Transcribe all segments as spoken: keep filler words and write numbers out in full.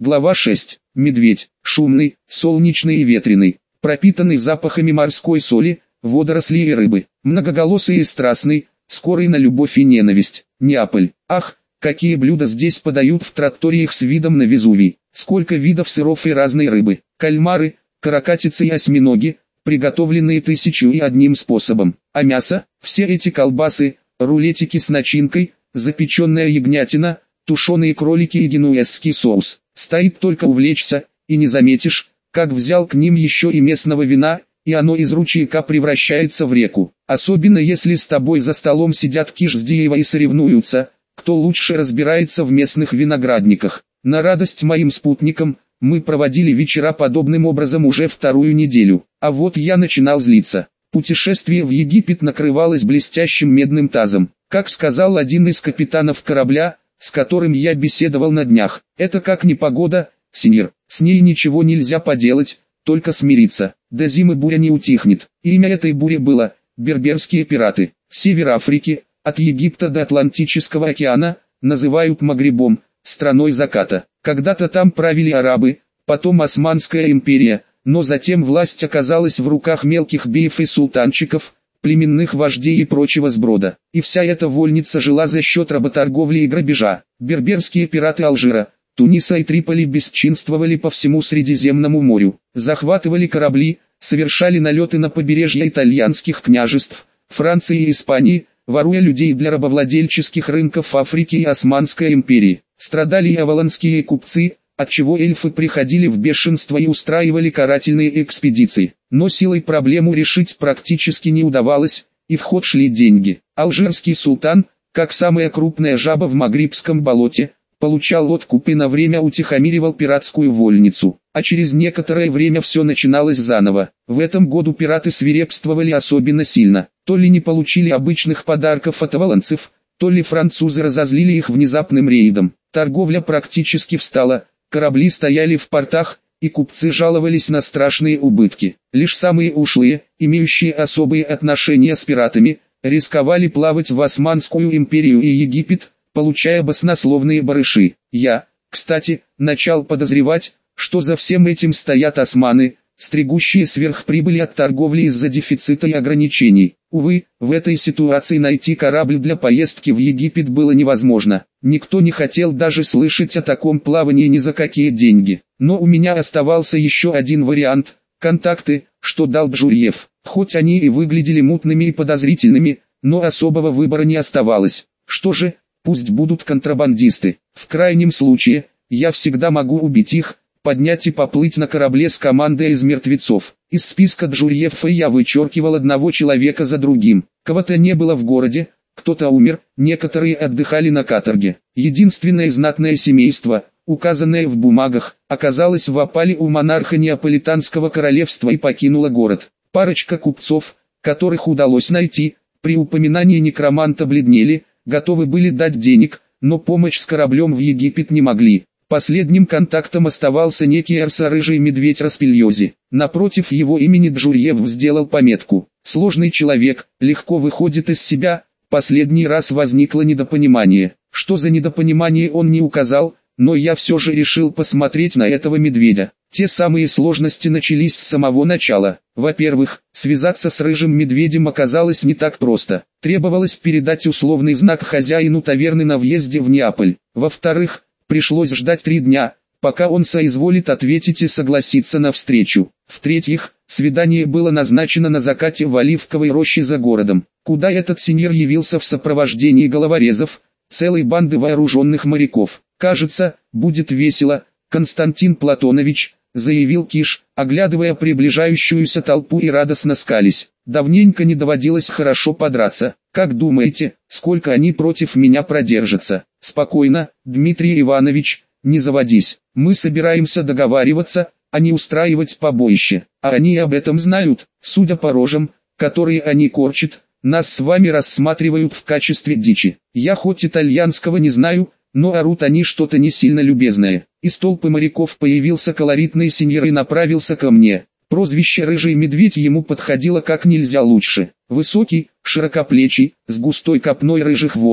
Глава шесть. Медведь. Шумный, солнечный и ветреный, пропитанный запахами морской соли, водорослей и рыбы. Многоголосый и страстный, скорый на любовь и ненависть. Неаполь. Ах, какие блюда здесь подают в тратториях с видом на Везувий. Сколько видов сыров и разной рыбы. Кальмары, каракатицы и осьминоги, приготовленные тысячу и одним способом. А мясо, все эти колбасы, рулетики с начинкой, запеченная ягнятина, тушеные кролики и генуэзский соус. Стоит только увлечься, и не заметишь, как взял к ним еще и местного вина, и оно из ручейка превращается в реку. Особенно если с тобой за столом сидят Кишдиева и соревнуются, кто лучше разбирается в местных виноградниках. На радость моим спутникам, мы проводили вечера подобным образом уже вторую неделю. А вот я начинал злиться. Путешествие в Египет накрывалось блестящим медным тазом. Как сказал один из капитанов корабля, с которым я беседовал на днях, это как непогода, сеньор, с ней ничего нельзя поделать, только смириться. До зимы буря не утихнет. Имя этой бури было «Берберские пираты». Север Африки, от Египта до Атлантического океана, называют Магрибом, страной заката. Когда-то там правили арабы, потом Османская империя, но затем власть оказалась в руках мелких беев и султанчиков, племенных вождей и прочего сброда. И вся эта вольница жила за счет работорговли и грабежа. Берберские пираты Алжира, Туниса и Триполи бесчинствовали по всему Средиземному морю, захватывали корабли, совершали налеты на побережье итальянских княжеств, Франции и Испании, воруя людей для рабовладельческих рынков Африки и Османской империи. Страдали и авалонские купцы, отчего эльфы приходили в бешенство и устраивали карательные экспедиции. Но силой проблему решить практически не удавалось, и в ход шли деньги. Алжирский султан, как самая крупная жаба в Магрибском болоте, получал откуп и на время утихомиривал пиратскую вольницу. А через некоторое время все начиналось заново. В этом году пираты свирепствовали особенно сильно. То ли не получили обычных подарков от авалонцев, то ли французы разозлили их внезапным рейдом. Торговля практически встала, корабли стояли в портах, и купцы жаловались на страшные убытки. Лишь самые ушлые, имеющие особые отношения с пиратами, рисковали плавать в Османскую империю и Египет, получая баснословные барыши. Я, кстати, начал подозревать, что за всем этим стоят османы, стригущие сверхприбыли от торговли из-за дефицита и ограничений. Увы, в этой ситуации найти корабль для поездки в Египет было невозможно. Никто не хотел даже слышать о таком плавании ни за какие деньги. Но у меня оставался еще один вариант – контакты, что дал Джурьев. Хоть они и выглядели мутными и подозрительными, но особого выбора не оставалось. Что же, пусть будут контрабандисты. В крайнем случае, я всегда могу убить их, поднять и поплыть на корабле с командой из мертвецов. Из списка Джурьефа я вычеркивал одного человека за другим. Кого-то не было в городе, кто-то умер, некоторые отдыхали на каторге. Единственное знатное семейство, указанное в бумагах, оказалось в опале у монарха Неаполитанского королевства и покинуло город. Парочка купцов, которых удалось найти, при упоминании некроманта бледнели, готовы были дать денег, но помощь с кораблем в Египет не могли. Последним контактом оставался некий арсо-рыжий медведь Распильози. Напротив его имени Джурьев сделал пометку. Сложный человек, легко выходит из себя. Последний раз возникло недопонимание. Что за недопонимание он не указал, но я все же решил посмотреть на этого медведя. Те самые сложности начались с самого начала. Во-первых, связаться с рыжим медведем оказалось не так просто. Требовалось передать условный знак хозяину таверны на въезде в Неаполь. Во-вторых, пришлось ждать три дня, пока он соизволит ответить и согласиться на встречу. В-третьих, свидание было назначено на закате в Оливковой роще за городом, куда этот сеньор явился в сопровождении головорезов, целой банды вооруженных моряков. «Кажется, будет весело, Константин Платонович», — заявил Киш, оглядывая приближающуюся толпу и радостно скались. «Давненько не доводилось хорошо подраться. Как думаете, сколько они против меня продержатся?» «Спокойно, Дмитрий Иванович, не заводись. Мы собираемся договариваться, а не устраивать побоище. А они об этом знают. Судя по рожам, которые они корчат, нас с вами рассматривают в качестве дичи. Я хоть итальянского не знаю, но орут они что-то не сильно любезное». Из толпы моряков появился колоритный сеньор и направился ко мне. Прозвище «Рыжий медведь» ему подходило как нельзя лучше. Высокий, широкоплечий, с густой копной рыжих волос,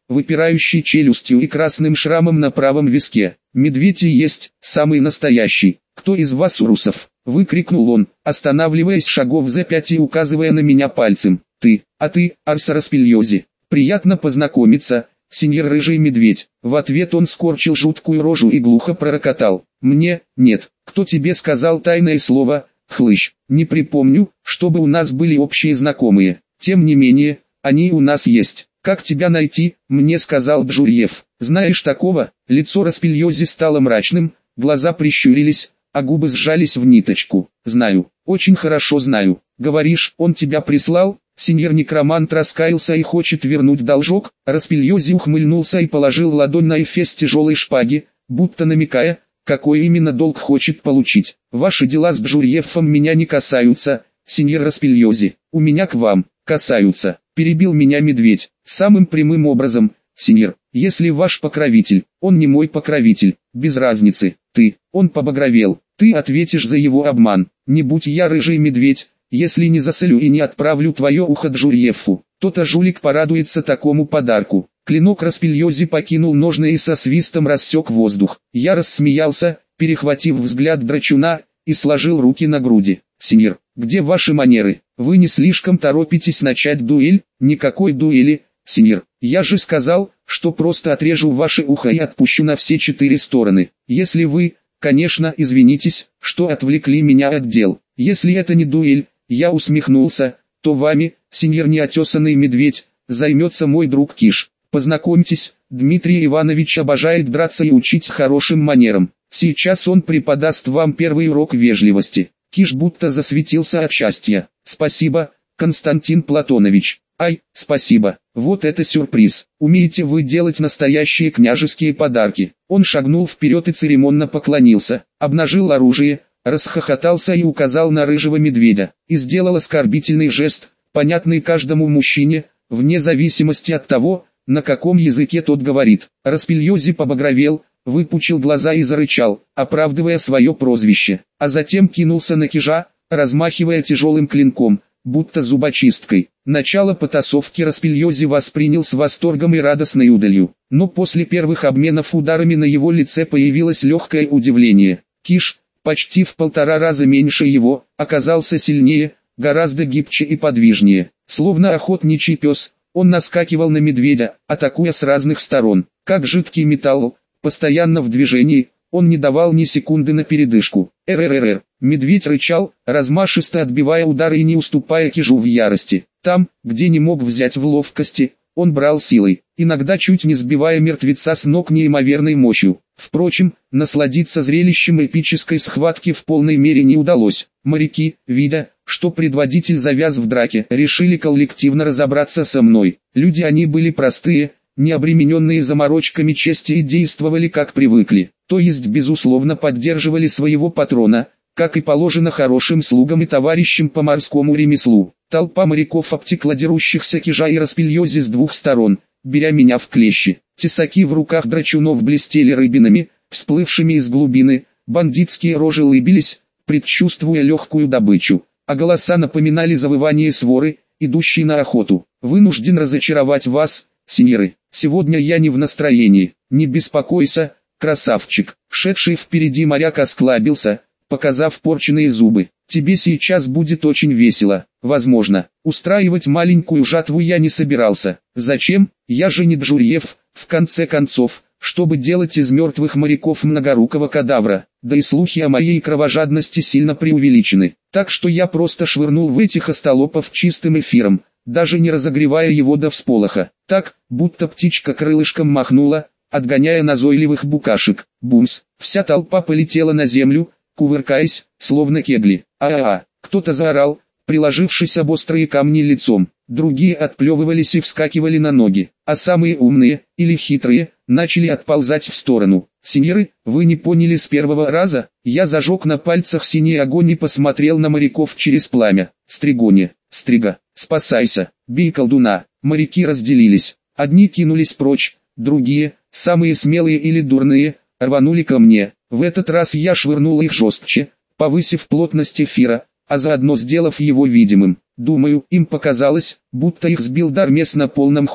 выпирающей челюстью и красным шрамом на правом виске. «Медведь и есть, самый настоящий. Кто из вас урусов?» — выкрикнул он, останавливаясь шагов за пять и указывая на меня пальцем. «Ты, а ты, Арса Распильози. Приятно познакомиться, сеньор Рыжий Медведь». В ответ он скорчил жуткую рожу и глухо пророкотал. «Мне, нет, кто тебе сказал тайное слово, хлыщ? Не припомню, чтобы у нас были общие знакомые. Тем не менее, они у нас есть. Как тебя найти?» — мне сказал Джурьев. «Знаешь такого?» Лицо Распильози стало мрачным, глаза прищурились, а губы сжались в ниточку. «Знаю, очень хорошо знаю. Говоришь, он тебя прислал?» Сеньор Некромант раскаялся и хочет вернуть должок. Распильози ухмыльнулся и положил ладонь на эфес тяжелой шпаги, будто намекая, какой именно долг хочет получить. «Ваши дела с Джурьевым меня не касаются, сеньор Распильози. У меня к вам касаются», — перебил меня медведь. «Самым прямым образом, сеньор, если ваш покровитель, он не мой покровитель, без разницы, ты». Он побагровел. «Ты ответишь за его обман. Не будь я Рыжий Медведь, если не засолю и не отправлю твое ухо Джурьеву, то-то жулик порадуется такому подарку». Клинок Распильози покинул ножны и со свистом рассек воздух. Я рассмеялся, перехватив взгляд драчуна, и сложил руки на груди. «Сеньор, где ваши манеры? Вы не слишком торопитесь начать дуэль?» «Никакой дуэли, сеньор. Я же сказал, что просто отрежу ваше ухо и отпущу на все четыре стороны. Если вы, конечно, извинитесь, что отвлекли меня от дел. Если это не дуэль», я усмехнулся, «то вами, сеньор неотесанный медведь, займется мой друг Киш. Познакомьтесь, Дмитрий Иванович обожает драться и учить хорошим манерам. Сейчас он преподаст вам первый урок вежливости». Киш будто засветился от счастья. «Спасибо, Константин Платонович». «Ай, спасибо, вот это сюрприз. Умеете вы делать настоящие княжеские подарки». Он шагнул вперед и церемонно поклонился, обнажил оружие, расхохотался и указал на Рыжего Медведя, и сделал оскорбительный жест, понятный каждому мужчине, вне зависимости от того, на каком языке тот говорит. Распильози побагровел, выпучил глаза и зарычал, оправдывая свое прозвище, а затем кинулся на Кижа, размахивая тяжелым клинком, будто зубочисткой. Начало потасовки Распильози воспринял с восторгом и радостной удалью, но после первых обменов ударами на его лице появилось легкое удивление. Киш, почти в полтора раза меньше его, оказался сильнее, гораздо гибче и подвижнее. Словно охотничий пес, он наскакивал на медведя, атакуя с разных сторон. Как жидкий металл, постоянно в движении, он не давал ни секунды на передышку. «РРР». Медведь рычал, размашисто отбивая удары и не уступая Кижу в ярости. Там, где не мог взять в ловкости, он брал силой, иногда чуть не сбивая мертвеца с ног неимоверной мощью. Впрочем, насладиться зрелищем эпической схватки в полной мере не удалось. Моряки, видя, что предводитель завяз в драке, решили коллективно разобраться со мной. Люди они были простые, не обремененные заморочками чести и действовали как привыкли, то есть безусловно поддерживали своего патрона, как и положено хорошим слугам и товарищам по морскому ремеслу. Толпа моряков обтекла дерущихся Кижа и Распильози с двух сторон, беря меня в клещи. Тесаки в руках драчунов блестели рыбинами, всплывшими из глубины, бандитские рожи улыбились, предчувствуя легкую добычу, а голоса напоминали завывание своры, идущей на охоту. «Вынужден разочаровать вас, сеньоры, сегодня я не в настроении». «Не беспокойся, красавчик». Шедший впереди моряк осклабился, показав порченные зубы. «Тебе сейчас будет очень весело». Возможно, устраивать маленькую жатву я не собирался. Зачем? Я же не Джурьев, в конце концов, чтобы делать из мертвых моряков многорукого кадавра. Да и слухи о моей кровожадности сильно преувеличены. Так что я просто швырнул в этих остолопов чистым эфиром, даже не разогревая его до всполоха. Так, будто птичка крылышком махнула, отгоняя назойливых букашек. Бумс! Вся толпа полетела на землю, кувыркаясь, словно кегли. А-а-а! Кто-то заорал, приложившись об острые камни лицом. Другие отплевывались и вскакивали на ноги, а самые умные, или хитрые, начали отползать в сторону. «Сеньоры, вы не поняли с первого раза?» Я зажег на пальцах синий огонь и посмотрел на моряков через пламя. «Стригоне, Стрига, спасайся, бей колдуна!» Моряки разделились. Одни кинулись прочь, другие, самые смелые или дурные, рванули ко мне. В этот раз я швырнул их жестче, повысив плотность эфира, а заодно сделав его видимым. Думаю, им показалось, будто их сбил Дармес на полном ходу.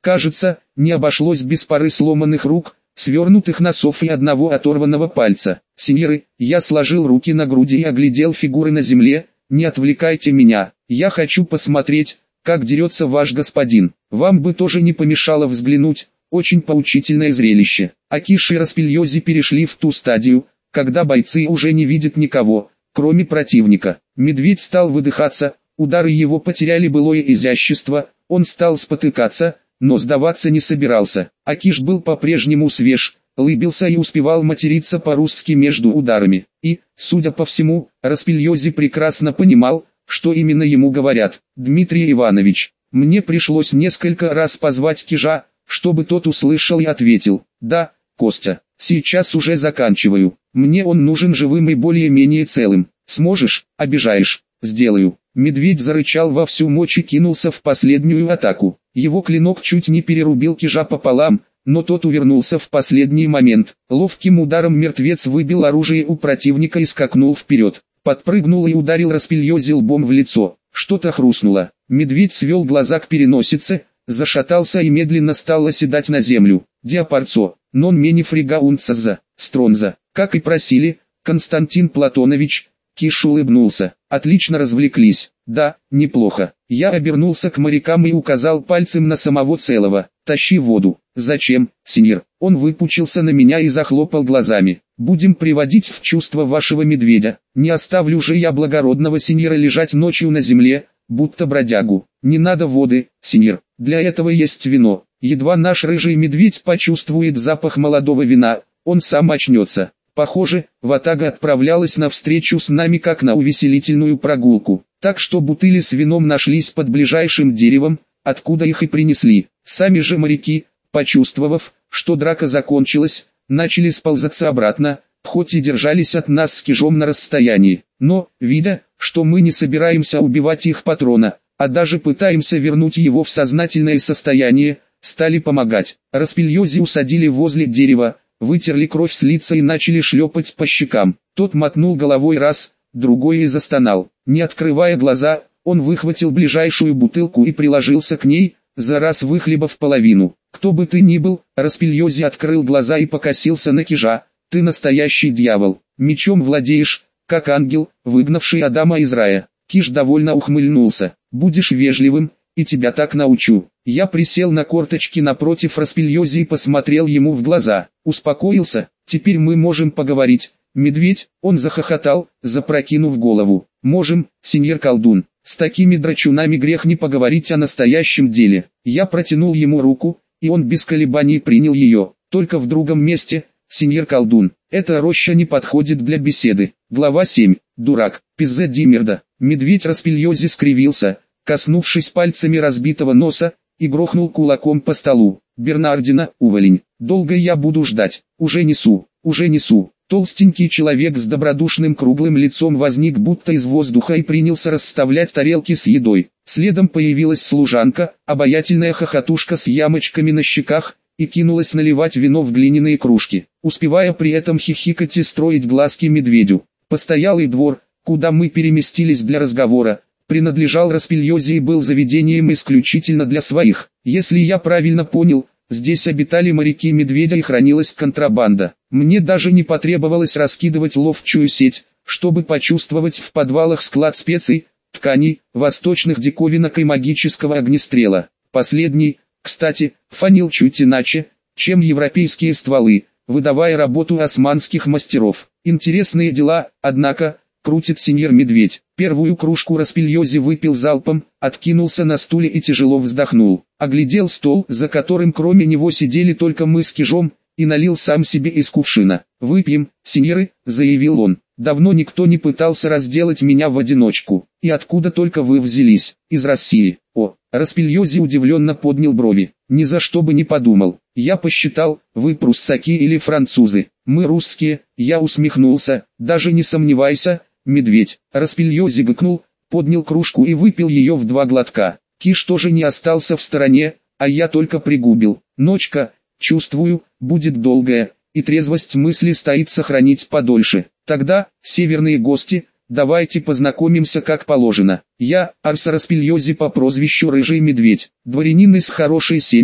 Кажется, не обошлось без пары сломанных рук, свернутых носов и одного оторванного пальца. Сеньоры, я сложил руки на груди и оглядел фигуры на земле. Не отвлекайте меня, я хочу посмотреть, как дерется ваш господин. Вам бы тоже не помешало взглянуть, очень поучительное зрелище. Акиши и Распильози перешли в ту стадию, когда бойцы уже не видят никого, кроме противника. Медведь стал выдыхаться, удары его потеряли былое изящество, он стал спотыкаться, но сдаваться не собирался. Акиш был по-прежнему свеж, улыбился и успевал материться по-русски между ударами. И, судя по всему, Распильози прекрасно понимал, что именно ему говорят. «Дмитрий Иванович, мне пришлось несколько раз позвать Кижа, чтобы тот услышал и ответил. Да, Костя, сейчас уже заканчиваю. Мне он нужен живым и более-менее целым. Сможешь? Обижаешь. Сделаю». Медведь зарычал во всю мощь и кинулся в последнюю атаку. Его клинок чуть не перерубил Кижа пополам, но тот увернулся в последний момент. Ловким ударом мертвец выбил оружие у противника и скакнул вперед. Подпрыгнул и ударил Распильози лбом в лицо. Что-то хрустнуло. Медведь свел глаза к переносице, зашатался и медленно стал оседать на землю. «Диапарцо, нон мени фригаунцаза, стронза». Как и просили, Константин Платонович. Киш улыбнулся. «Отлично развлеклись». «Да, неплохо». Я обернулся к морякам и указал пальцем на самого целого. «Тащи воду». «Зачем, сеньор?» Он выпучился на меня и захлопал глазами. «Будем приводить в чувство вашего медведя. Не оставлю же я благородного сеньора лежать ночью на земле, будто бродягу. Не надо воды, сеньор, для этого есть вино». Едва наш рыжий медведь почувствует запах молодого вина, он сам очнется. Похоже, ватага отправлялась навстречу с нами как на увеселительную прогулку, так что бутыли с вином нашлись под ближайшим деревом, откуда их и принесли. Сами же моряки, почувствовав, что драка закончилась, начали сползаться обратно, хоть и держались от нас с Кижом на расстоянии. Но, видя, что мы не собираемся убивать их патрона, а даже пытаемся вернуть его в сознательное состояние, стали помогать. Распильози усадили возле дерева, вытерли кровь с лица и начали шлепать по щекам. Тот мотнул головой раз, другой и застонал. Не открывая глаза, он выхватил ближайшую бутылку и приложился к ней, за раз выхлебав половину. «Кто бы ты ни был», Распильози открыл глаза и покосился на Кижа, «ты настоящий дьявол, мечом владеешь, как ангел, выгнавший Адама из рая». Киж довольно ухмыльнулся. «Будешь вежливым, и тебя так научу». Я присел на корточки напротив Распильози и посмотрел ему в глаза. «Успокоился? Теперь мы можем поговорить». «Медведь», он захохотал, запрокинув голову. «Можем, сеньор колдун. С такими драчунами грех не поговорить о настоящем деле». Я протянул ему руку, и он без колебаний принял ее. «Только в другом месте, сеньор колдун. Эта роща не подходит для беседы». Глава семь. Дурак. Пиззе Димерда. Медведь Распильози скривился, коснувшись пальцами разбитого носа, и грохнул кулаком по столу. «Бернардина, уволень. Долго я буду ждать. Уже несу, уже несу». Толстенький человек с добродушным круглым лицом возник будто из воздуха и принялся расставлять тарелки с едой. Следом появилась служанка, обаятельная хохотушка с ямочками на щеках, и кинулась наливать вино в глиняные кружки, успевая при этом хихикать и строить глазки медведю. Постоялый двор, куда мы переместились для разговора, принадлежал Распильози и был заведением исключительно для своих. Если я правильно понял, здесь обитали моряки медведя и хранилась контрабанда. Мне даже не потребовалось раскидывать ловчую сеть, чтобы почувствовать в подвалах склад специй, тканей, восточных диковинок и магического огнестрела. Последний, кстати, фанил чуть иначе, чем европейские стволы, выдавая работу османских мастеров. Интересные дела, однако, крутит сеньор Медведь. Первую кружку Распильози выпил залпом, откинулся на стуле и тяжело вздохнул. Оглядел стол, за которым кроме него сидели только мы с Кижом, и налил сам себе из кувшина. «Выпьем, сеньоры», — заявил он. «Давно никто не пытался разделать меня в одиночку. И откуда только вы взялись? Из России». О, Распильози удивленно поднял брови. «Ни за что бы не подумал. Я посчитал, вы пруссаки или французы. Мы русские». Я усмехнулся. «Даже не сомневайся, медведь». Распильози гыкнул, поднял кружку и выпил ее в два глотка. Киш тоже не остался в стороне, а я только пригубил. Ночка, чувствую, будет долгая, и трезвость мысли стоит сохранить подольше. Тогда, северные гости, давайте познакомимся как положено. Я, Арса Распильози по прозвищу Рыжий Медведь, дворянин из хорошей семьи,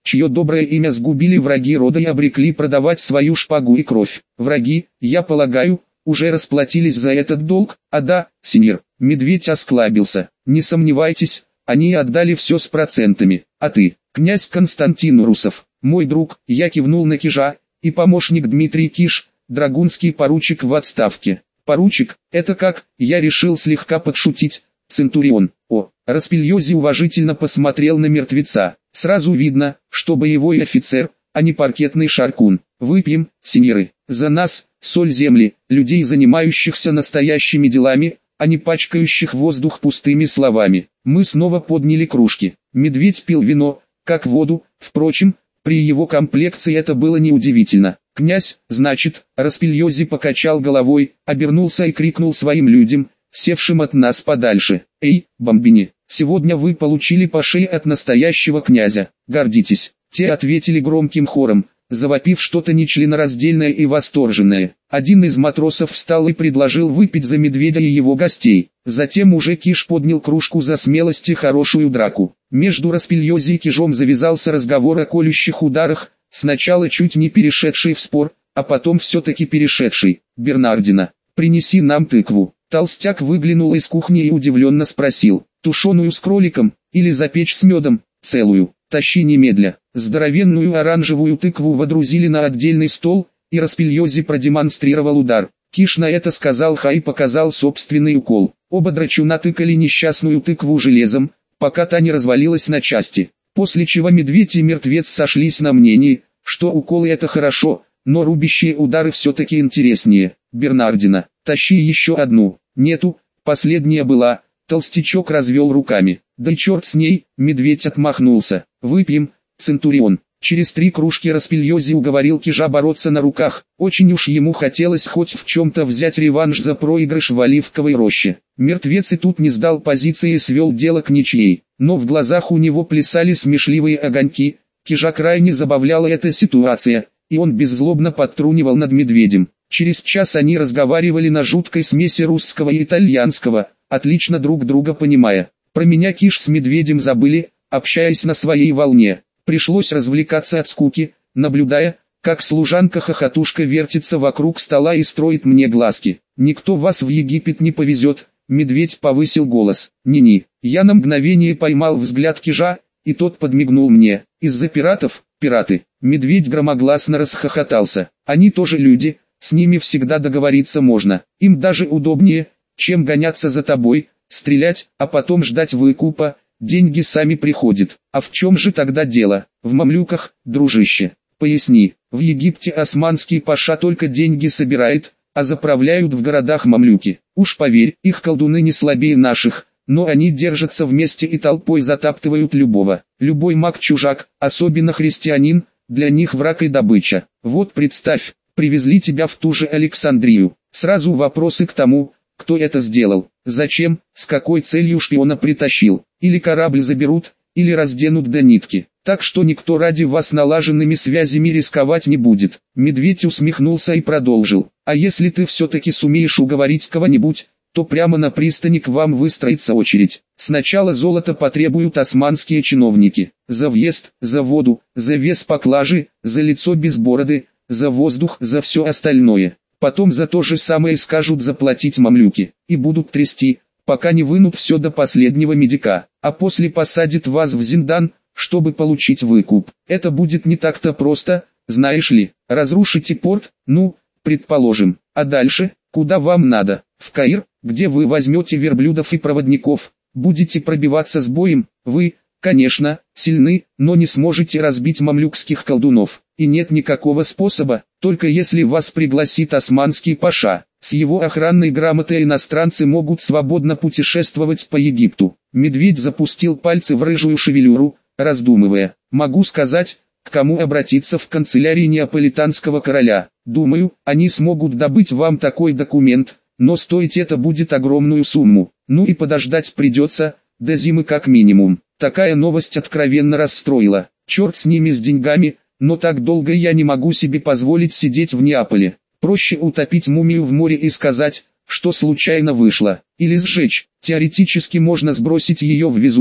чье доброе имя сгубили враги рода и обрекли продавать свою шпагу и кровь. Враги, я полагаю, уже расплатились за этот долг, а да, сеньор. Медведь осклабился. Не сомневайтесь, они отдали все с процентами. А ты, князь Константин Урусов, мой друг, я кивнул на Кижа, и помощник Дмитрий Киш, драгунский поручик в отставке. Поручик, это как, я решил слегка подшутить, Центурион. О, Распильози уважительно посмотрел на мертвеца. Сразу видно, что боевой офицер, а не паркетный шаркун. Выпьем, сеньоры, за нас, соль земли, людей, занимающихся настоящими делами, а не пачкающих воздух пустыми словами. Мы снова подняли кружки. Медведь пил вино, как воду, впрочем, при его комплекции это было неудивительно. «Князь, значит», Распильози покачал головой, обернулся и крикнул своим людям, севшим от нас подальше: «Эй, бомбини, сегодня вы получили по шее от настоящего князя, гордитесь». Те ответили громким хором, завопив что-то нечленораздельное и восторженное. Один из матросов встал и предложил выпить за медведя и его гостей. Затем уже Киш поднял кружку за смелость и хорошую драку. Между Распильози и Кижом завязался разговор о колющих ударах, сначала чуть не перешедший в спор, а потом все-таки перешедший. «Бернардина, принеси нам тыкву». Толстяк выглянул из кухни и удивленно спросил: «Тушеную с кроликом, или запечь с медом?» «Целую, тащи немедля». Здоровенную оранжевую тыкву водрузили на отдельный стол, и Распильози продемонстрировал удар. Киш на это сказал ха и показал собственный укол. Оба драчуна тыкали несчастную тыкву железом, пока та не развалилась на части. После чего медведь и мертвец сошлись на мнении, что уколы это хорошо, но рубящие удары все-таки интереснее. «Бернардина, тащи еще одну». «Нету, последняя была». Толстячок развел руками. «Да и черт с ней», медведь отмахнулся. «Выпьем, Центурион». Через три кружки Распильози уговорил Кижа бороться на руках. Очень уж ему хотелось хоть в чем-то взять реванш за проигрыш в Оливковой роще. Мертвец и тут не сдал позиции и свел дело к ничьей. Но в глазах у него плясали смешливые огоньки. Кижа крайне забавляла эта ситуация, и он беззлобно подтрунивал над медведем. Через час они разговаривали на жуткой смеси русского и итальянского, отлично друг друга понимая. Про меня Киш с медведем забыли, общаясь на своей волне. Пришлось развлекаться от скуки, наблюдая, как служанка-хохотушка вертится вокруг стола и строит мне глазки. «Никто вас в Египет не повезет», медведь повысил голос. «Ни-ни». Я на мгновение поймал взгляд Кижа, и тот подмигнул мне. «Из-за пиратов?» «Пираты». Медведь громогласно расхохотался. «Они тоже люди, с ними всегда договориться можно. Им даже удобнее, чем гоняться за тобой, стрелять, а потом ждать выкупа. Деньги сами приходят. А в чем же тогда дело? В мамлюках, дружище. Поясни, в Египте османский паша только деньги собирает, а заправляют в городах мамлюки. Уж поверь, их колдуны не слабее наших, но они держатся вместе и толпой затаптывают любого. Любой маг-чужак, особенно христианин, для них враг и добыча. Вот представь, привезли тебя в ту же Александрию. Сразу вопросы к тому, кто это сделал, зачем, с какой целью шпиона притащил. Или корабль заберут, или разденут до нитки. Так что никто ради вас налаженными связями рисковать не будет. Медведь усмехнулся и продолжил. А если ты все-таки сумеешь уговорить кого-нибудь, то прямо на пристани к вам выстроится очередь. Сначала золото потребуют османские чиновники. За въезд, за воду, за вес поклажи, за лицо без бороды, за воздух, за все остальное. Потом за то же самое скажут заплатить мамлюки. И будут трясти, пока не вынут все до последнего медика. А после посадят вас в зиндан, чтобы получить выкуп. Это будет не так-то просто, знаешь ли. Разрушите порт, ну, предположим. А дальше, куда вам надо? В Каир, где вы возьмете верблюдов и проводников. Будете пробиваться с боем. Вы, конечно, сильны, но не сможете разбить мамлюкских колдунов. И нет никакого способа, только если вас пригласит османский паша. С его охранной грамотой иностранцы могут свободно путешествовать по Египту. Медведь запустил пальцы в рыжую шевелюру, раздумывая. Могу сказать, к кому обратиться в канцелярии неаполитанского короля. Думаю, они смогут добыть вам такой документ, но стоить это будет огромную сумму. Ну и подождать придется, до зимы как минимум. Такая новость откровенно расстроила. Черт с ними с деньгами, но так долго я не могу себе позволить сидеть в Неаполе. Проще утопить мумию в море и сказать, что случайно вышло. Или сжечь. Теоретически можно сбросить ее в Везувий,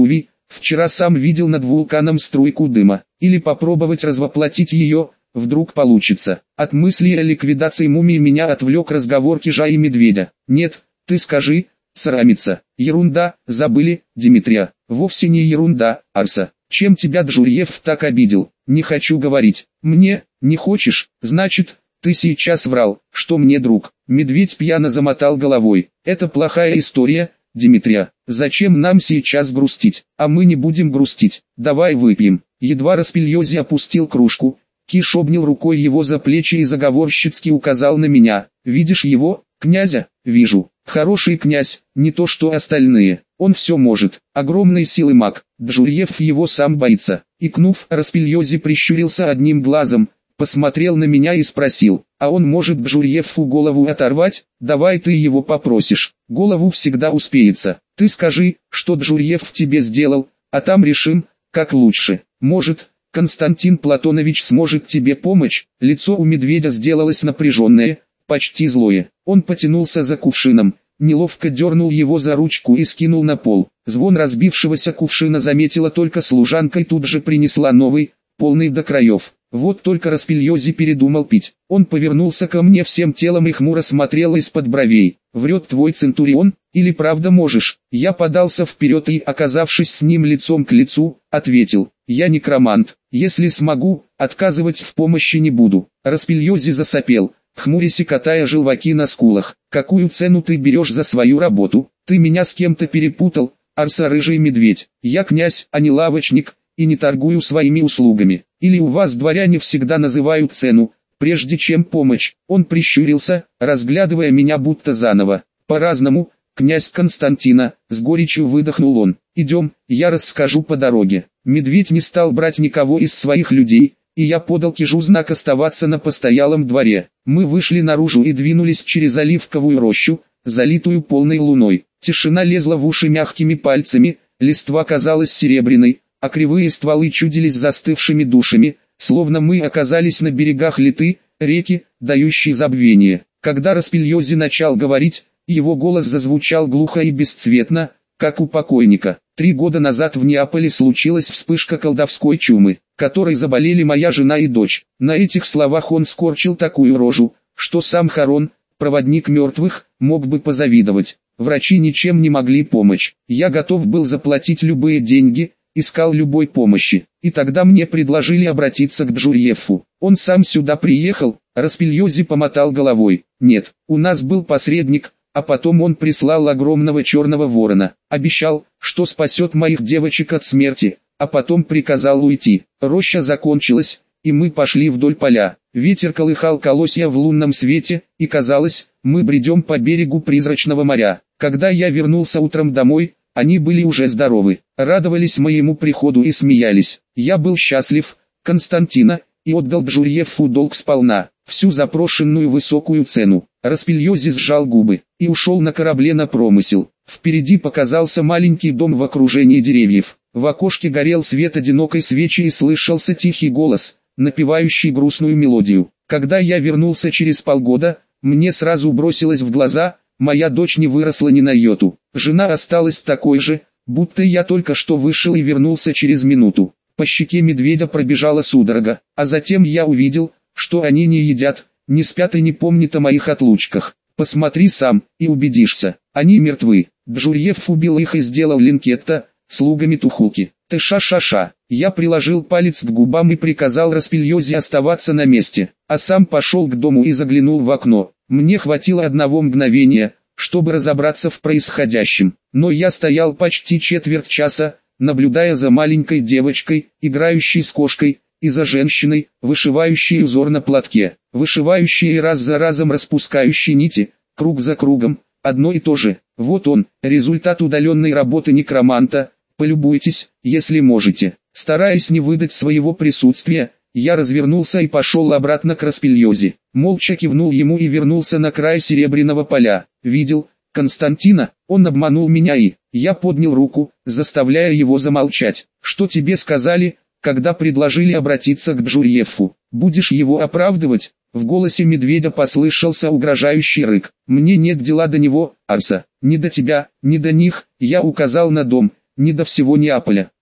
Вчера сам видел над вулканом струйку дыма. Или попробовать развоплотить ее, вдруг получится. От мысли о ликвидации мумии меня отвлек разговор Кижа и Медведя. Нет, ты скажи, срамится. Ерунда, забыли, Димитрия. Вовсе не ерунда, Арса. Чем тебя Джурьев так обидел? Не хочу говорить. Мне, не хочешь, значит, ты сейчас врал, что мне друг. Медведь пьяно замотал головой. Это плохая история, Димитрия. Зачем нам сейчас грустить? А мы не будем грустить. Давай выпьем. Едва Распильози опустил кружку, Киш обнял рукой его за плечи и заговорщицки указал на меня. Видишь его, князя? Вижу. Хороший князь, не то что остальные. Он все может. Огромной силы маг. Джурьев его сам боится. Икнув, Распильози прищурился одним глазом, посмотрел на меня и спросил, а он может Джурьеву голову оторвать? Давай ты его попросишь. Голову всегда успеется. Ты скажи, что Джурьев тебе сделал, а там решим, как лучше. Может, Константин Платонович сможет тебе помочь? Лицо у Медведя сделалось напряженное, почти злое. Он потянулся за кувшином, неловко дернул его за ручку и скинул на пол. Звон разбившегося кувшина заметила только служанка и тут же принесла новый, полный до краев. Вот только Распильози передумал пить. Он повернулся ко мне всем телом и хмуро смотрел из-под бровей. «Врет твой Центурион, или правда можешь?» Я подался вперед и, оказавшись с ним лицом к лицу, ответил, «Я некромант, если смогу, отказывать в помощи не буду». Распильози засопел, хмурясь и катая желваки на скулах. «Какую цену ты берешь за свою работу? Ты меня с кем-то перепутал, Арса Рыжий Медведь. Я князь, а не лавочник, и не торгую своими услугами. Или у вас дворяне всегда называют цену, прежде чем помощь?» Он прищурился, разглядывая меня будто заново. «По-разному, князь Константина», с горечью выдохнул он. «Идем, я расскажу по дороге». Медведь не стал брать никого из своих людей, и я подал Кижу знак оставаться на постоялом дворе. Мы вышли наружу и двинулись через оливковую рощу, залитую полной луной. Тишина лезла в уши мягкими пальцами, листва казалась серебряной, а кривые стволы чудились застывшими душами, словно мы оказались на берегах Литы, реки, дающей забвение. Когда Распильози начал говорить, его голос зазвучал глухо и бесцветно, как у покойника. Три года назад в Неаполе случилась вспышка колдовской чумы, которой заболели моя жена и дочь. На этих словах он скорчил такую рожу, что сам Харон, проводник мертвых, мог бы позавидовать. Врачи ничем не могли помочь. Я готов был заплатить любые деньги, искал любой помощи. И тогда мне предложили обратиться к Джурьеву. Он сам сюда приехал. Распильози помотал головой. Нет, у нас был посредник, а потом он прислал огромного черного ворона. Обещал, что спасет моих девочек от смерти, а потом приказал уйти. Роща закончилась, и мы пошли вдоль поля. Ветер колыхал колосья в лунном свете, и казалось, мы бредем по берегу призрачного моря. Когда я вернулся утром домой, они были уже здоровы, радовались моему приходу и смеялись. Я был счастлив, Константина, и отдал Джурьеву долг сполна, всю запрошенную высокую цену. Распильози сжал губы и ушел на корабле на промысел. Впереди показался маленький дом в окружении деревьев. В окошке горел свет одинокой свечи и слышался тихий голос, напевающий грустную мелодию. Когда я вернулся через полгода, мне сразу бросилось в глаза, моя дочь не выросла ни на йоту. Жена осталась такой же, будто я только что вышел и вернулся через минуту. По щеке Медведя пробежала судорога, а затем я увидел, что они не едят, не спят и не помнят о моих отлучках. Посмотри сам, и убедишься, они мертвы. Джурьев убил их и сделал Линкетта слугами Тухулки. Ты ша-ша-ша. Я приложил палец к губам и приказал Распильози оставаться на месте, а сам пошел к дому и заглянул в окно. Мне хватило одного мгновения, чтобы разобраться в происходящем, но я стоял почти четверть часа, наблюдая за маленькой девочкой, играющей с кошкой, и за женщиной, вышивающей узор на платке, вышивающей и раз за разом распускающей нити, круг за кругом, одно и то же. Вот он, результат удаленной работы некроманта, полюбуйтесь, если можете. Стараясь не выдать своего присутствия, я развернулся и пошел обратно к Распильози. Молча кивнул ему и вернулся на край серебряного поля. Видел, Константина, он обманул меня и... Я поднял руку, заставляя его замолчать. Что тебе сказали, когда предложили обратиться к Джурьеву? Будешь его оправдывать? В голосе Медведя послышался угрожающий рык. Мне нет дела до него, Арса. Не до тебя, не до них, я указал на дом, не до всего Неаполя.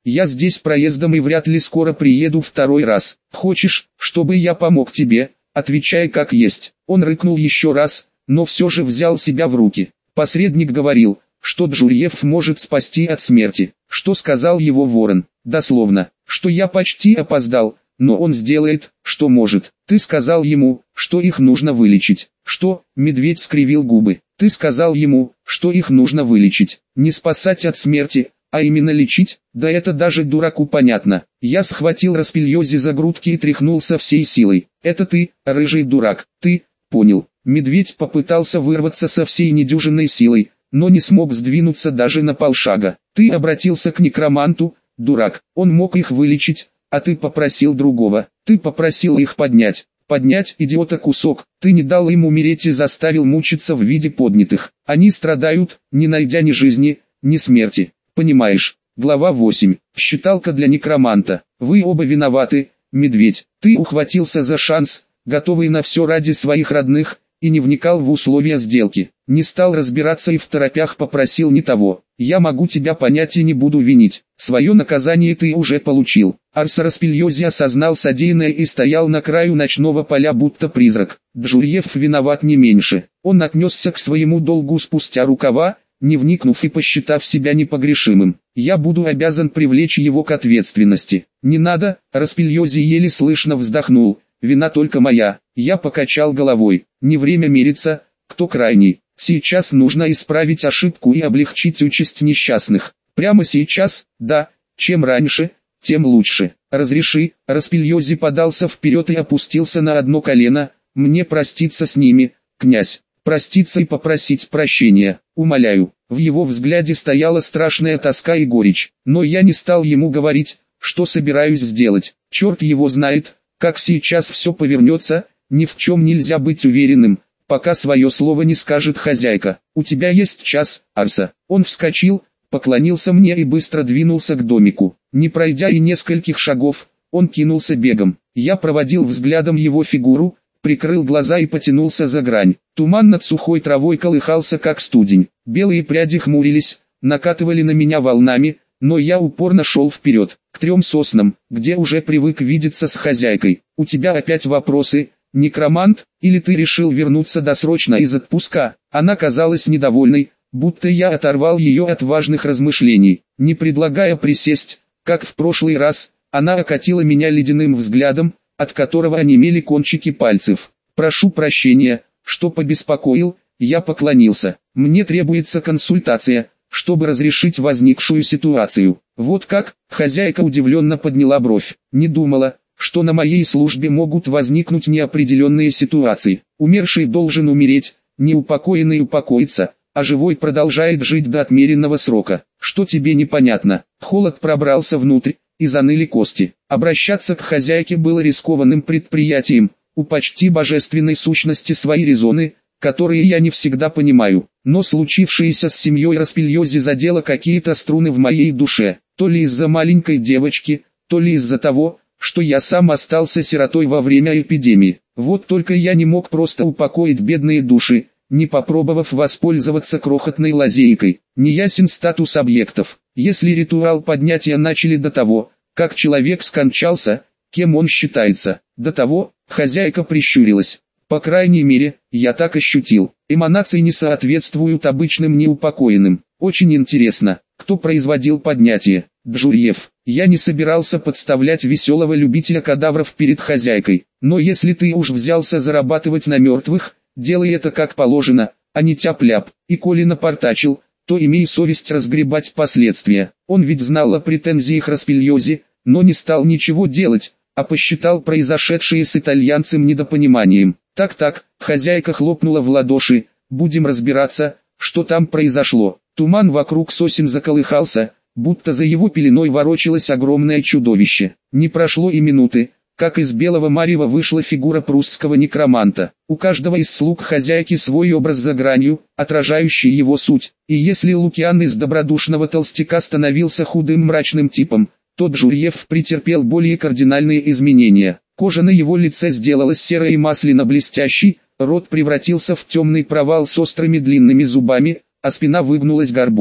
Я здесь проездом и вряд ли скоро приеду второй раз. Хочешь, чтобы я помог тебе? Отвечай как есть. Он рыкнул еще раз, но все же взял себя в руки. Посредник говорил, что Джурьев может спасти от смерти. Что сказал его ворон? Дословно, что я почти опоздал, но он сделает, что может. Ты сказал ему, что их нужно вылечить. Что? Медведь скривил губы. Ты сказал ему, что их нужно вылечить. Не спасать от смерти, а именно лечить? Да это даже дураку понятно. Я схватил Распильози за грудки и тряхнул со всей силой. Это ты, рыжий дурак, ты, понял. Медведь попытался вырваться со всей недюжинной силой, но не смог сдвинуться даже на полшага. Ты обратился к некроманту, дурак, он мог их вылечить, а ты попросил другого. Ты попросил их поднять. Поднять, идиота, кусок. Ты не дал им умереть и заставил мучиться в виде поднятых. Они страдают, не найдя ни жизни, ни смерти. Понимаешь? Глава восемь. Считалка для некроманта. Вы оба виноваты, медведь. Ты ухватился за шанс, готовый на все ради своих родных, и не вникал в условия сделки. Не стал разбираться и второпях попросил не того. Я могу тебя понять и не буду винить. Свое наказание ты уже получил. Арс Распильози осознал содеянное и стоял на краю ночного поля будто призрак. Джурьев виноват не меньше. Он отнесся к своему долгу спустя рукава, не вникнув и посчитав себя непогрешимым. Я буду обязан привлечь его к ответственности. Не надо, Распильози еле слышно вздохнул. Вина только моя. Я покачал головой. Не время мириться, кто крайний. Сейчас нужно исправить ошибку и облегчить участь несчастных. Прямо сейчас, да, чем раньше, тем лучше. Разреши, Распильози подался вперед и опустился на одно колено. Мне проститься с ними, князь. Проститься и попросить прощения, умоляю. В его взгляде стояла страшная тоска и горечь. Но я не стал ему говорить, что собираюсь сделать. Черт его знает, как сейчас все повернется, ни в чем нельзя быть уверенным, пока свое слово не скажет хозяйка. У тебя есть час, Арса. Он вскочил, поклонился мне и быстро двинулся к домику. Не пройдя и нескольких шагов, он кинулся бегом. Я проводил взглядом его фигуру, прикрыл глаза и потянулся за грань. Туман над сухой травой колыхался как студень. Белые пряди хмурились, накатывали на меня волнами, но я упорно шел вперед, к трем соснам, где уже привык видеться с хозяйкой. У тебя опять вопросы, некромант, или ты решил вернуться досрочно из отпуска? Она казалась недовольной, будто я оторвал ее от важных размышлений. Не предлагая присесть, как в прошлый раз, она окатила меня ледяным взглядом, от которого онемели кончики пальцев. «Прошу прощения, что побеспокоил», я поклонился. «Мне требуется консультация, чтобы разрешить возникшую ситуацию». «Вот как?» Хозяйка удивленно подняла бровь. «Не думала, что на моей службе могут возникнуть неопределенные ситуации. Умерший должен умереть, неупокоенный упокоится, а живой продолжает жить до отмеренного срока. Что тебе непонятно?» Холод пробрался внутрь, и заныли кости. Обращаться к хозяйке было рискованным предприятием. У почти божественной сущности свои резоны, которые я не всегда понимаю. Но случившееся с семьей Распильози задело какие-то струны в моей душе. То ли из-за маленькой девочки, то ли из-за того, что я сам остался сиротой во время эпидемии. Вот только я не мог просто упокоить бедные души, не попробовав воспользоваться крохотной лазейкой. Неясен статус объектов. Если ритуал поднятия начали до того, как человек скончался, кем он считается? До того, хозяйка прищурилась. По крайней мере, я так ощутил. Эманации не соответствуют обычным неупокоенным. Очень интересно, кто производил поднятие? Джурьев. Я не собирался подставлять веселого любителя кадавров перед хозяйкой. Но если ты уж взялся зарабатывать на мертвых, делай это как положено, а не тяп-ляп. И коли напортачил, то имей совесть разгребать последствия. Он ведь знал о претензиях Распильози, но не стал ничего делать, а посчитал произошедшее с итальянцем недопониманием. Так-так, хозяйка хлопнула в ладоши, будем разбираться, что там произошло. Туман вокруг сосен заколыхался, будто за его пеленой ворочалось огромное чудовище. Не прошло и минуты, как из белого марева вышла фигура прусского некроманта. У каждого из слуг хозяйки свой образ за гранью, отражающий его суть. И если Лукиан из добродушного толстяка становился худым мрачным типом, то Джурьев претерпел более кардинальные изменения. Кожа на его лице сделалась серой и масляно-блестящей, рот превратился в темный провал с острыми длинными зубами, а спина выгнулась горбом.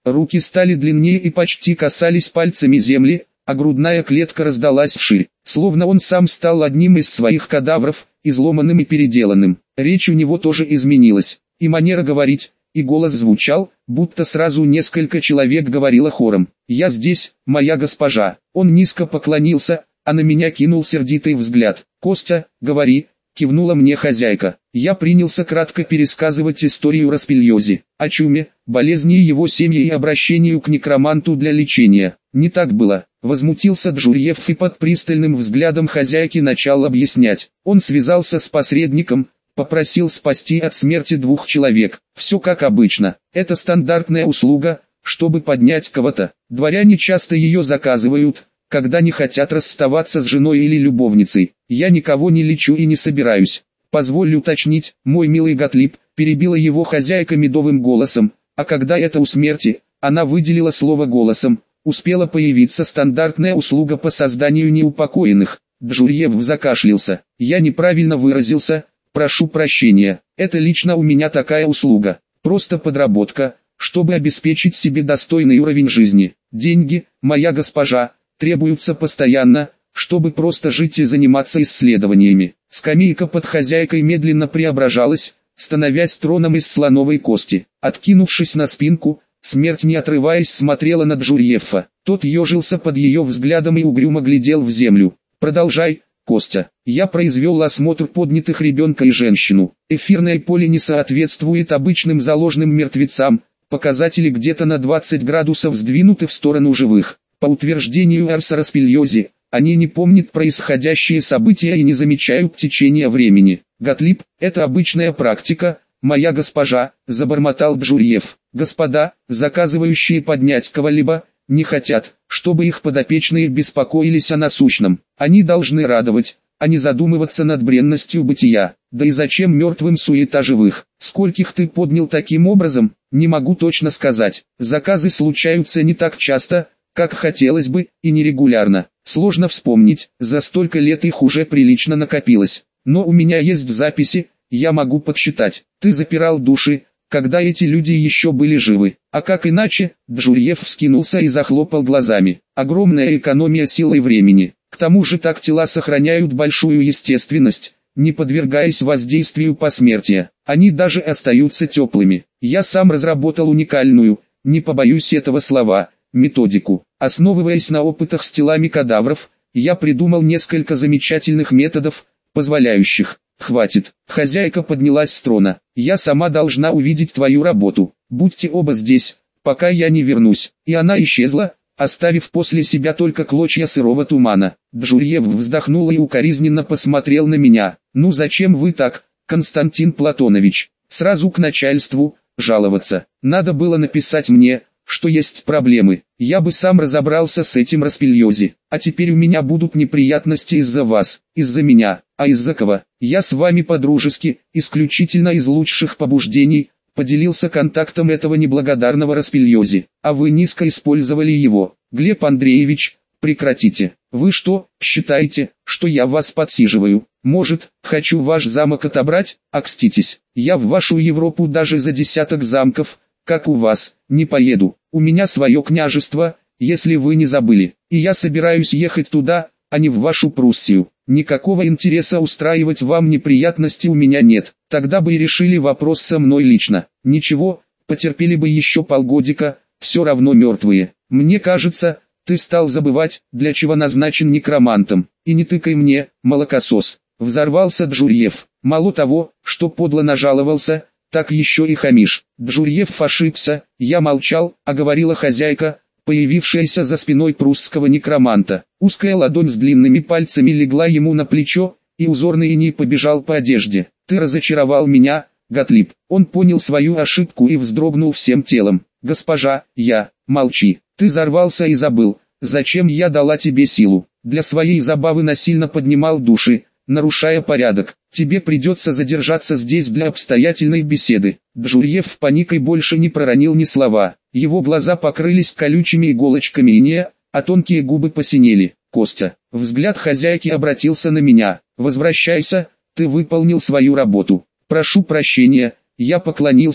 Руки стали длиннее и почти касались пальцами земли, а грудная клетка раздалась вширь, словно он сам стал одним из своих кадавров, изломанным и переделанным. Речь у него тоже изменилась, и манера говорить, и голос звучал, будто сразу несколько человек говорило хором. «Я здесь, моя госпожа». Он низко поклонился, а на меня кинул сердитый взгляд. «Костя, говори», — кивнула мне хозяйка. Я принялся кратко пересказывать историю Распильози, о чуме, болезни его семьи и обращению к некроманту для лечения. Не так было. Возмутился Джурьев и под пристальным взглядом хозяйки начал объяснять. Он связался с посредником, попросил спасти от смерти двух человек. Все как обычно. Это стандартная услуга, чтобы поднять кого-то. Дворяне часто ее заказывают, когда не хотят расставаться с женой или любовницей. Я никого не лечу и не собираюсь. Позволь уточнить, мой милый Готлиб, перебила его хозяйка медовым голосом, а когда это у смерти, она выделила слово голосом. Успела появиться стандартная услуга по созданию неупокоенных. Джурьев закашлялся. Я неправильно выразился, прошу прощения. Это лично у меня такая услуга. Просто подработка, чтобы обеспечить себе достойный уровень жизни. Деньги, моя госпожа, требуются постоянно, чтобы просто жить и заниматься исследованиями. Скамейка под хозяйкой медленно преображалась, становясь троном из слоновой кости. Откинувшись на спинку, смерть не отрываясь смотрела на Джурьефа. Тот ежился под ее взглядом и угрюмо глядел в землю. «Продолжай, Костя». Я произвел осмотр поднятых ребенка и женщину. Эфирное поле не соответствует обычным заложенным мертвецам, показатели где-то на двадцать градусов сдвинуты в сторону живых. По утверждению Арса Распильози, они не помнят происходящие события и не замечают течения времени. Готлиб, это обычная практика, моя госпожа, забормотал Джурьев. Господа, заказывающие поднять кого-либо, не хотят, чтобы их подопечные беспокоились о насущном. Они должны радовать, а не задумываться над бренностью бытия. Да и зачем мертвым суета живых? Скольких ты поднял таким образом, не могу точно сказать. Заказы случаются не так часто, как хотелось бы, и нерегулярно. Сложно вспомнить, за столько лет их уже прилично накопилось. Но у меня есть записи, я могу подсчитать. Ты запирал души, когда эти люди еще были живы. А как иначе? Джурьев вскинулся и захлопал глазами. Огромная экономия сил и времени. К тому же так тела сохраняют большую естественность, не подвергаясь воздействию посмертия. Они даже остаются теплыми. Я сам разработал уникальную, не побоюсь этого слова, методику. Основываясь на опытах с телами кадавров, я придумал несколько замечательных методов, позволяющих. Хватит. Хозяйка поднялась с трона. Я сама должна увидеть твою работу. Будьте оба здесь, пока я не вернусь. И она исчезла, оставив после себя только клочья сырого тумана. Джурьев вздохнул и укоризненно посмотрел на меня. Ну зачем вы так, Константин Платонович? Сразу к начальству, жаловаться. Надо было написать мне, что есть проблемы. Я бы сам разобрался с этим Распильози. А теперь у меня будут неприятности из-за вас, из-за меня. А из-за кого? Я с вами по-дружески, исключительно из лучших побуждений, поделился контактом этого неблагодарного Распильози. А вы низко использовали его. Глеб Андреевич, прекратите. Вы что, считаете, что я вас подсиживаю? Может, хочу ваш замок отобрать? Окститесь. Я в вашу Европу даже за десяток замков, как у вас, не поеду. У меня свое княжество, если вы не забыли. И я собираюсь ехать туда, а не в вашу Пруссию. Никакого интереса устраивать вам неприятности у меня нет. Тогда бы и решили вопрос со мной лично. Ничего, потерпели бы еще полгодика, все равно мертвые. Мне кажется, ты стал забывать, для чего назначен некромантом. И не тыкай мне, молокосос. Взорвался Джурьев. Мало того, что подло нажаловался, так еще и хамишь. Джурьев ошибся, я молчал, а говорила хозяйка, появившаяся за спиной прусского некроманта. Узкая ладонь с длинными пальцами легла ему на плечо, и узорный иней побежал по одежде. Ты разочаровал меня, Готлиб. Он понял свою ошибку и вздрогнул всем телом. Госпожа, я, молчи. Ты взорвался и забыл, зачем я дала тебе силу. Для своей забавы насильно поднимал души, нарушая порядок. Тебе придется задержаться здесь для обстоятельной беседы. Джурьев паникой больше не проронил ни слова. Его глаза покрылись колючими иголочками инея, а тонкие губы посинели. Костя, взгляд хозяйки обратился на меня. Возвращайся, ты выполнил свою работу. Прошу прощения, я поклонился,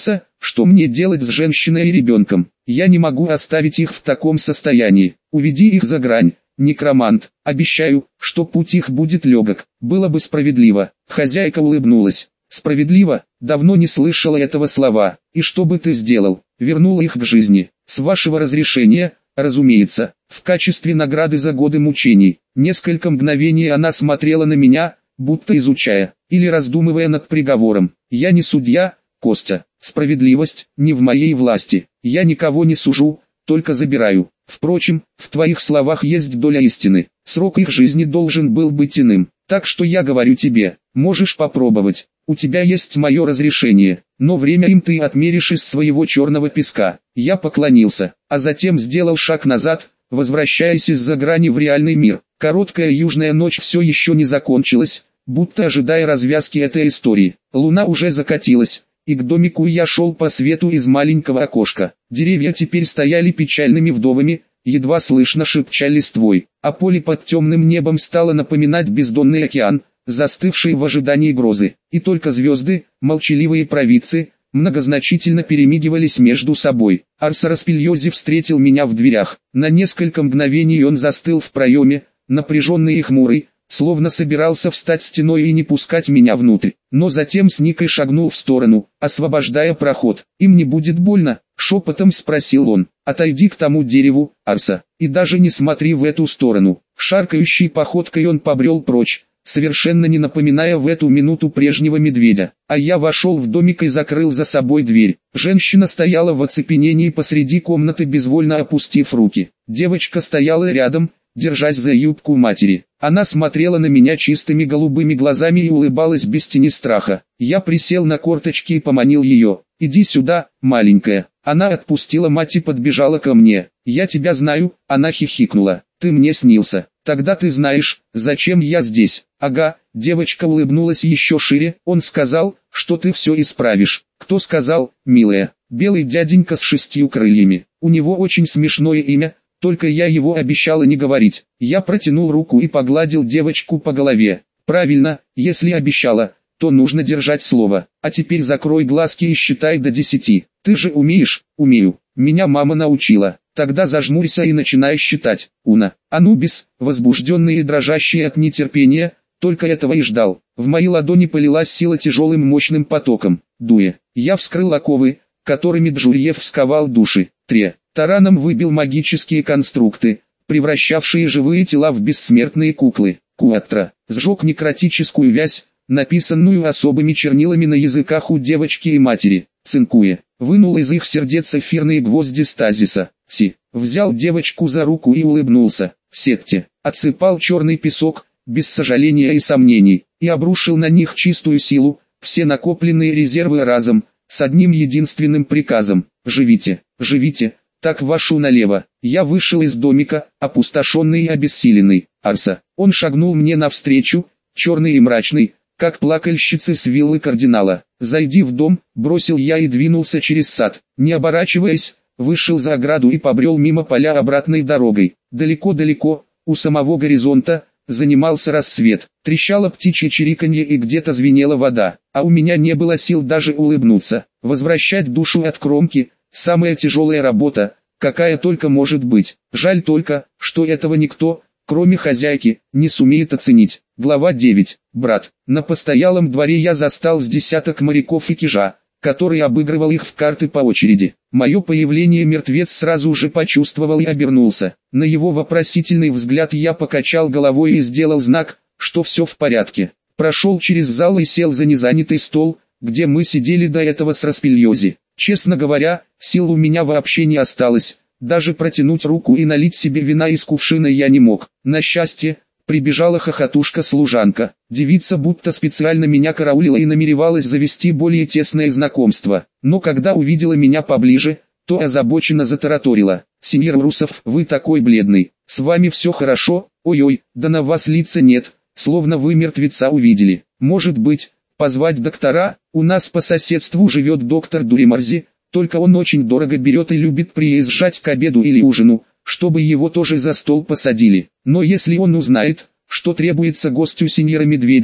Что мне делать с женщиной и ребенком? Я не могу оставить их в таком состоянии. Уведи их за грань, некромант. Обещаю, что путь их будет легок. Было бы справедливо. Хозяйка улыбнулась. Справедливо? Давно не слышала этого слова. И что бы ты сделал? Вернул их к жизни. С вашего разрешения, разумеется, в качестве награды за годы мучений. Несколько мгновений она смотрела на меня, будто изучая, или раздумывая над приговором. Я не судья, Костя. Справедливость не в моей власти. Я никого не сужу, только забираю. Впрочем, в твоих словах есть доля истины. Срок их жизни должен был быть иным. Так что я говорю тебе, можешь попробовать. У тебя есть мое разрешение, но время им ты отмеришь из своего черного песка. Я поклонился, а затем сделал шаг назад, возвращаясь из-за грани в реальный мир. Короткая южная ночь все еще не закончилась, будто ожидая развязки этой истории. Луна уже закатилась, и к домику я шел по свету из маленького окошка. Деревья теперь стояли печальными вдовами, едва слышно шепча листвой, а поле под темным небом стало напоминать бездонный океан, застывший в ожидании грозы, и только звезды, молчаливые провидцы, многозначительно перемигивались между собой. Арса Распильози встретил меня в дверях. На несколько мгновений он застыл в проеме, напряженный и хмурый, словно собирался встать стеной и не пускать меня внутрь, но затем с Никой шагнул в сторону, освобождая проход. «Им не будет больно?» — шепотом спросил он. «Отойди к тому дереву, Арса, и даже не смотри в эту сторону». Шаркающей походкой он побрел прочь, совершенно не напоминая в эту минуту прежнего медведя. А я вошел в домик и закрыл за собой дверь. Женщина стояла в оцепенении посреди комнаты, безвольно опустив руки. Девочка стояла рядом, держась за юбку матери. Она смотрела на меня чистыми голубыми глазами и улыбалась без тени страха. Я присел на корточки и поманил ее. «Иди сюда, маленькая». Она отпустила мать и подбежала ко мне. «Я тебя знаю», — она хихикнула. «Ты мне снился. Тогда ты знаешь, зачем я здесь». «Ага», — девочка улыбнулась еще шире. «Он сказал, что ты все исправишь». «Кто сказал, милая?» «Белый дяденька с шестью крыльями. У него очень смешное имя, только я его обещала не говорить». Я протянул руку и погладил девочку по голове. «Правильно, если обещала, то нужно держать слово. А теперь закрой глазки и считай до десяти. Ты же умеешь?» «Умею. Меня мама научила». «Тогда зажмурься и начинай считать». «Уна». Анубис, возбужденный и дрожащий от нетерпения, только этого и ждал. В мои ладони полилась сила тяжелым мощным потоком. Дуя. Я вскрыл оковы, которыми Джульев сковал души. Тре. Тараном выбил магические конструкты, превращавшие живые тела в бессмертные куклы. Куатра. Сжег некротическую вязь, написанную особыми чернилами на языках у девочки и матери. Цинкуя. Вынул из их сердец эфирные гвозди стазиса. Си. Взял девочку за руку и улыбнулся. Секте. Отсыпал черный песок, без сожаления и сомнений, и обрушил на них чистую силу, все накопленные резервы разом, с одним единственным приказом. Живите, живите. Так вашу налево. Я вышел из домика, опустошенный и обессиленный. Арса. Он шагнул мне навстречу, черный и мрачный, как плакальщицы с виллы кардинала. «Зайди в дом», — бросил я и двинулся через сад. Не оборачиваясь, вышел за ограду и побрел мимо поля обратной дорогой. Далеко-далеко, у самого горизонта, занимался рассвет. Трещало птичье чириканье и где-то звенела вода, а у меня не было сил даже улыбнуться. Возвращать душу от кромки — самая тяжелая работа, какая только может быть. Жаль только, что этого никто, кроме хозяйки, не сумеет оценить. Глава девять. Брат. На постоялом дворе я застал с десяток моряков и кижа, который обыгрывал их в карты по очереди. Мое появление мертвец сразу же почувствовал и обернулся. На его вопросительный взгляд я покачал головой и сделал знак, что все в порядке. Прошел через зал и сел за незанятый стол, где мы сидели до этого с Распильози. Честно говоря, сил у меня вообще не осталось. Даже протянуть руку и налить себе вина из кувшина я не мог. На счастье, прибежала хохотушка-служанка. Девица будто специально меня караулила и намеревалась завести более тесное знакомство. Но когда увидела меня поближе, то озабоченно затараторила. «Сеньор Русов, вы такой бледный. С вами все хорошо? Ой-ой, да на вас лица нет, словно вы мертвеца увидели. Может быть, позвать доктора? У нас по соседству живет доктор Дуримарзи, только он очень дорого берет и любит приезжать к обеду или ужину, чтобы его тоже за стол посадили. Но если он узнает, что требуется гостю сеньора Медведя, то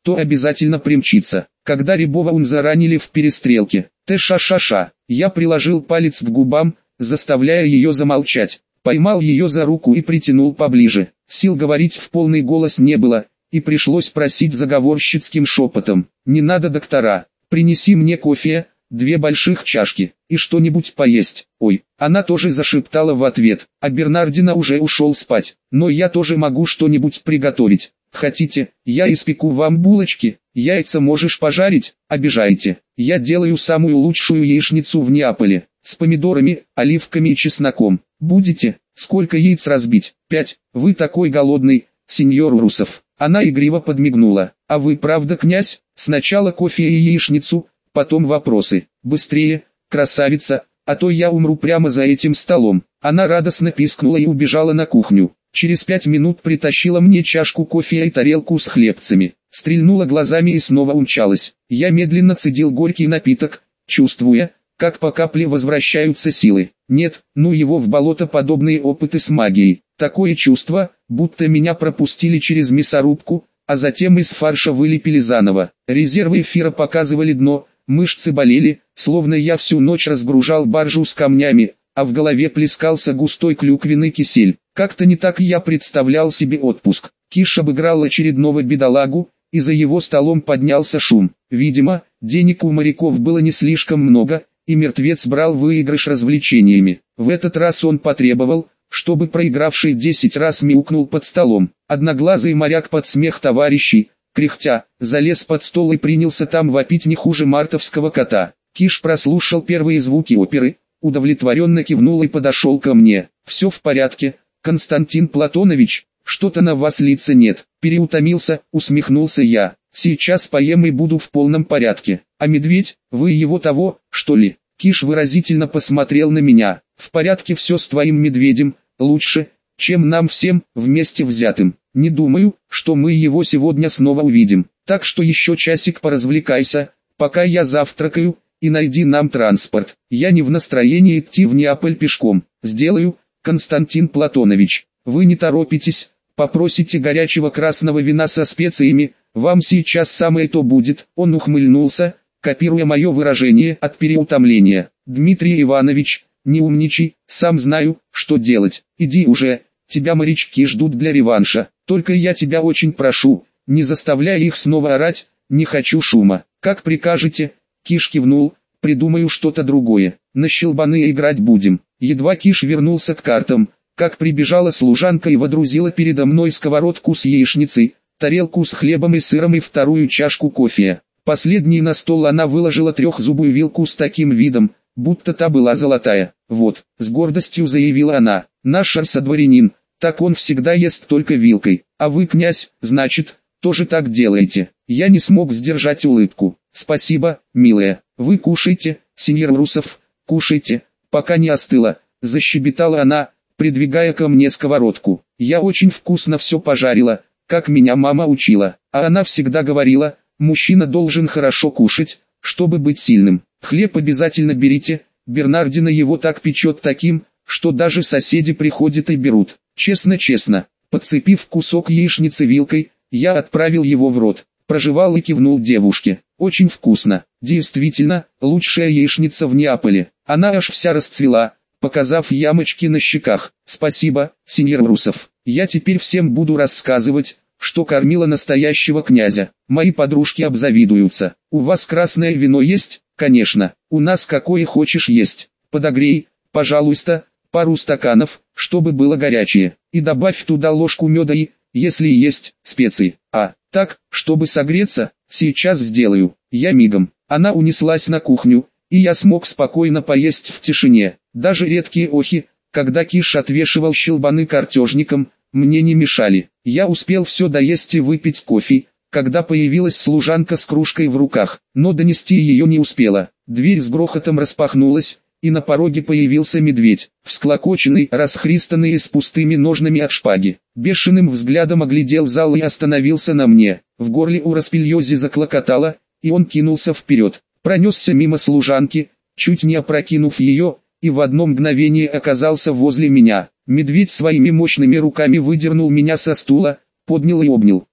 то обязательно примчится. Когда Рябова Унза ранили в перестрелке, Т-ша-ша-ша, я приложил палец к губам, заставляя ее замолчать. Поймал ее за руку и притянул поближе. Сил говорить в полный голос не было, и пришлось просить заговорщицким шепотом: «Не надо, доктора, принеси мне кофе, две больших чашки, и что-нибудь поесть». Ой, она тоже зашептала в ответ, а Бернардино уже ушел спать. «Но я тоже могу что-нибудь приготовить. Хотите, я испеку вам булочки, яйца можешь пожарить, обижаете. Я делаю самую лучшую яичницу в Неаполе, с помидорами, оливками и чесноком. Будете? Сколько яиц разбить? Пять. Вы такой голодный, сеньор Русов». Она игриво подмигнула. «А вы правда князь? Сначала кофе и яичницу, потом вопросы. Быстрее, красавица, а то я умру прямо за этим столом». Она радостно пискнула и убежала на кухню. Через пять минут притащила мне чашку кофе и тарелку с хлебцами. Стрельнула глазами и снова умчалась. Я медленно цедил горький напиток, чувствуя, как по капле возвращаются силы. Нет, ну его в болото подобные опыты с магией. Такое чувство, будто меня пропустили через мясорубку, а затем из фарша вылепили заново. Резервы эфира показывали дно, мышцы болели, словно я всю ночь разгружал баржу с камнями, а в голове плескался густой клюквенный кисель. Как-то не так я представлял себе отпуск. Киш обыграл очередного бедолагу, и за его столом поднялся шум. Видимо, денег у моряков было не слишком много, и мертвец брал выигрыш развлечениями. В этот раз он потребовал, чтобы проигравший десять раз мяукнул под столом. Одноглазый моряк под смех товарищей, кряхтя, залез под стол и принялся там вопить не хуже мартовского кота. Киш прослушал первые звуки оперы, удовлетворенно кивнул и подошел ко мне. «Все в порядке, Константин Платонович, что-то на вас лица нет». Переутомился, усмехнулся я. «Сейчас поем и буду в полном порядке. А медведь, вы его того, что ли?» Киш выразительно посмотрел на меня. «В порядке все с твоим медведем, лучше, чем нам всем, вместе взятым. Не думаю, что мы его сегодня снова увидим. Так что еще часик поразвлекайся, пока я завтракаю, и найди нам транспорт. Я не в настроении идти в Неаполь пешком». «Сделаю, Константин Платонович. Вы не торопитесь, попросите горячего красного вина со специями, вам сейчас самое то будет». Он ухмыльнулся, копируя мое выражение от переутомления. «Дмитрий Иванович, не умничай, сам знаю, что делать. Иди уже, тебя морячки ждут для реванша. Только я тебя очень прошу, не заставляй их снова орать, не хочу шума». «Как прикажете». Киш кивнул, «придумаю что-то другое. На щелбаны играть будем». Едва Киш вернулся к картам, как прибежала служанка и водрузила передо мной сковородку с яичницей, тарелку с хлебом и сыром и вторую чашку кофе. Последней на стол она выложила трехзубую вилку с таким видом, будто та была золотая. «Вот», — с гордостью заявила она, — «наш арсадворянин, так он всегда ест только вилкой. А вы, князь, значит, тоже так делаете». Я не смог сдержать улыбку. «Спасибо, милая. Вы кушайте, сеньор Русов, кушайте, пока не остыло», — защебетала она, придвигая ко мне сковородку. «Я очень вкусно все пожарила, как меня мама учила. А она всегда говорила, мужчина должен хорошо кушать, чтобы быть сильным. Хлеб обязательно берите, Бернардино его так печет таким, что даже соседи приходят и берут». Честно-честно, подцепив кусок яичницы вилкой, я отправил его в рот, прожевал и кивнул девушке. «Очень вкусно. Действительно, лучшая яичница в Неаполе». Она аж вся расцвела, показав ямочки на щеках. «Спасибо, сеньор Русов. Я теперь всем буду рассказывать, что кормила настоящего князя. Мои подружки обзавидуются. У вас красное вино есть?» «Конечно. У нас какое хочешь есть. Подогрей, пожалуйста, пару стаканов, чтобы было горячее. И добавь туда ложку меда и, если есть, специи. А, так, чтобы согреться, сейчас сделаю». Я мигом. Она унеслась на кухню, и я смог спокойно поесть в тишине. Даже редкие охи, когда Киш отвешивал щелбаны картежникам, мне не мешали. Я успел все доесть и выпить кофе, когда появилась служанка с кружкой в руках, но донести ее не успела. Дверь с грохотом распахнулась, и на пороге появился медведь, всклокоченный, расхристанный и с пустыми ножнами от шпаги. Бешеным взглядом оглядел зал и остановился на мне. В горле у Распильози заклокотало, и он кинулся вперед. Пронесся мимо служанки, чуть не опрокинув ее, и в одно мгновение оказался возле меня. Медведь своими мощными руками выдернул меня со стула, поднял и обнял.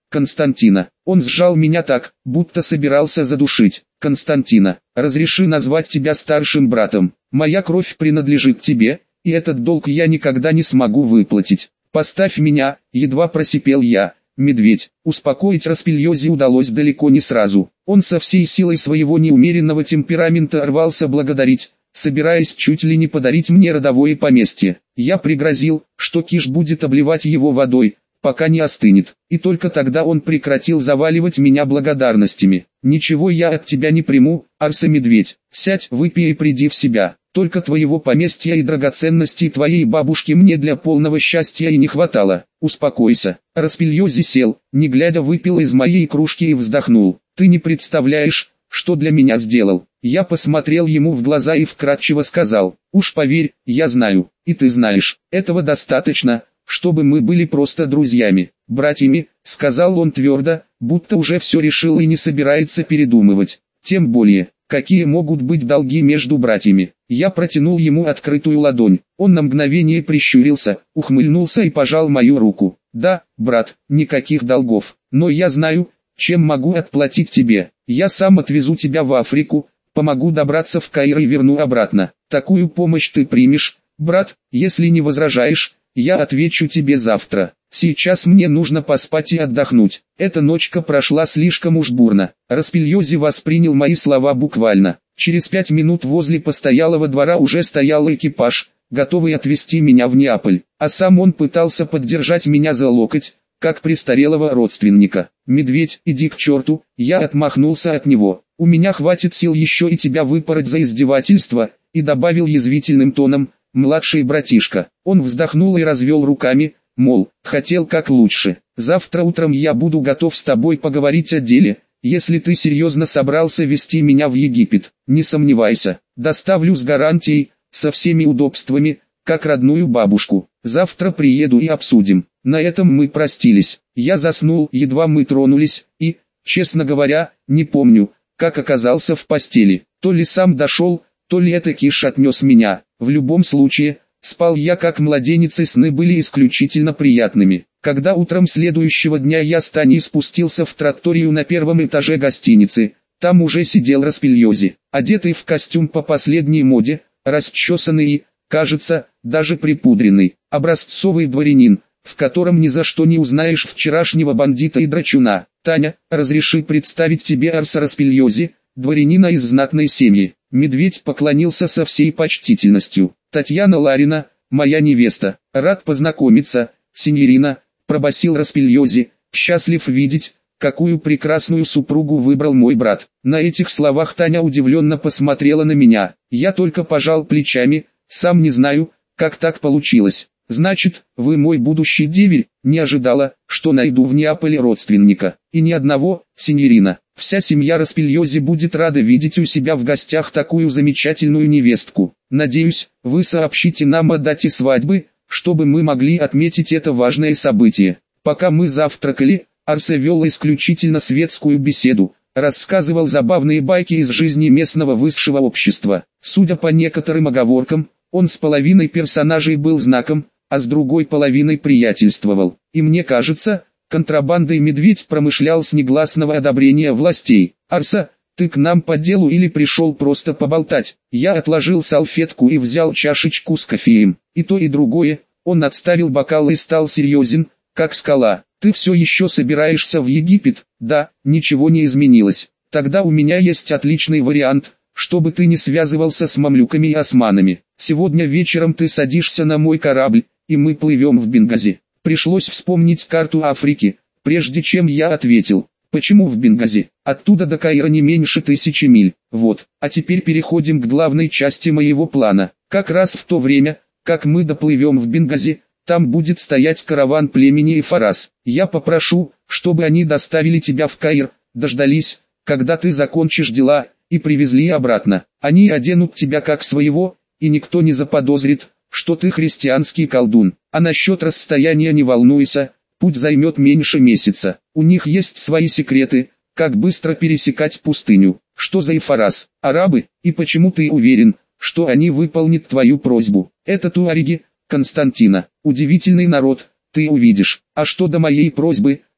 Константина. Он сжал меня так, будто собирался задушить. Константина, разреши назвать тебя старшим братом. Моя кровь принадлежит тебе, и этот долг я никогда не смогу выплатить. Поставь меня, едва просипел я. Медведь. Успокоить Распильози удалось далеко не сразу. Он со всей силой своего неумеренного темперамента рвался благодарить, собираясь чуть ли не подарить мне родовое поместье. Я пригрозил, что Киш будет обливать его водой, пока не остынет, и только тогда он прекратил заваливать меня благодарностями. «Ничего я от тебя не приму, Арса-медведь, сядь, выпей и приди в себя. Только твоего поместья и драгоценностей твоей бабушки мне для полного счастья и не хватало. Успокойся». Распильози сел, не глядя выпил из моей кружки и вздохнул. «Ты не представляешь, что для меня сделал». Я посмотрел ему в глаза и вкратчиво сказал: «Уж поверь, я знаю, и ты знаешь, этого достаточно, чтобы мы были просто друзьями, братьями», сказал он твердо, будто уже все решил и не собирается передумывать. «Тем более, какие могут быть долги между братьями?» Я протянул ему открытую ладонь. Он на мгновение прищурился, ухмыльнулся и пожал мою руку. «Да, брат, никаких долгов, но я знаю, чем могу отплатить тебе. Я сам отвезу тебя в Африку, помогу добраться в Каир и верну обратно. Такую помощь ты примешь, брат? Если не возражаешь, я отвечу тебе завтра. Сейчас мне нужно поспать и отдохнуть». Эта ночка прошла слишком уж бурно. Распильози воспринял мои слова буквально. Через пять минут возле постоялого двора уже стоял экипаж, готовый отвезти меня в Неаполь, а сам он пытался поддержать меня за локоть, как престарелого родственника. «Медведь, иди к черту», я отмахнулся от него. «У меня хватит сил еще и тебя выпороть за издевательство», и добавил язвительным тоном: «младший братишка». Он вздохнул и развел руками, мол, хотел как лучше. «Завтра утром я буду готов с тобой поговорить о деле, если ты серьезно собрался везти меня в Египет. Не сомневайся, доставлю с гарантией, со всеми удобствами, как родную бабушку. Завтра приеду и обсудим». На этом мы простились. Я заснул, едва мы тронулись, и, честно говоря, не помню, как оказался в постели. То ли сам дошел, то ли это Киш отнес меня. В любом случае, спал я как младенец, и сны были исключительно приятными. Когда утром следующего дня я с Таней спустился в тратторию на первом этаже гостиницы, там уже сидел Распильози, одетый в костюм по последней моде, расчесанный и, кажется, даже припудренный, образцовый дворянин, в котором ни за что не узнаешь вчерашнего бандита и драчуна. «Таня, разреши представить тебе Арса Распильози, дворянина из знатной семьи». Медведь поклонился со всей почтительностью. «Татьяна Ларина, моя невеста. Рад познакомиться, синьорина», пробасил Распильози, «счастлив видеть, какую прекрасную супругу выбрал мой брат». На этих словах Таня удивленно посмотрела на меня. Я только пожал плечами, сам не знаю, как так получилось. «Значит, вы мой будущий деверь?» Не ожидала, что найду в Неаполе родственника. «И ни одного, синьорина. Вся семья Распильози будет рада видеть у себя в гостях такую замечательную невестку. Надеюсь, вы сообщите нам о дате свадьбы, чтобы мы могли отметить это важное событие». Пока мы завтракали, Арсе вел исключительно светскую беседу, рассказывал забавные байки из жизни местного высшего общества. Судя по некоторым оговоркам, он с половиной персонажей был знаком, а с другой половиной приятельствовал. И мне кажется, контрабандой Медведь промышлял с негласного одобрения властей. «Арса, ты к нам по делу или пришел просто поболтать?» Я отложил салфетку и взял чашечку с кофеем. И то и другое. Он отставил бокал и стал серьезен, как скала. «Ты все еще собираешься в Египет?» «Да, ничего не изменилось. Тогда у меня есть отличный вариант, чтобы ты не связывался с мамлюками и османами. Сегодня вечером ты садишься на мой корабль, и мы плывем в Бенгази». Пришлось вспомнить карту Африки, прежде чем я ответил. «Почему в Бенгази? Оттуда до Каира не меньше тысячи миль. Вот, а теперь переходим к главной части моего плана. Как раз в то время, как мы доплывем в Бенгази, там будет стоять караван племени Эфарас. Я попрошу, чтобы они доставили тебя в Каир, дождались, когда ты закончишь дела, и привезли обратно. Они оденут тебя как своего, и никто не заподозрит, что ты христианский колдун. А насчет расстояния не волнуйся, путь займет меньше месяца. У них есть свои секреты, как быстро пересекать пустыню. Что за Эфарас? Арабы? И почему ты уверен, что они выполнят твою просьбу? Это туареги, Константина. Удивительный народ, ты увидишь. А что до моей просьбы,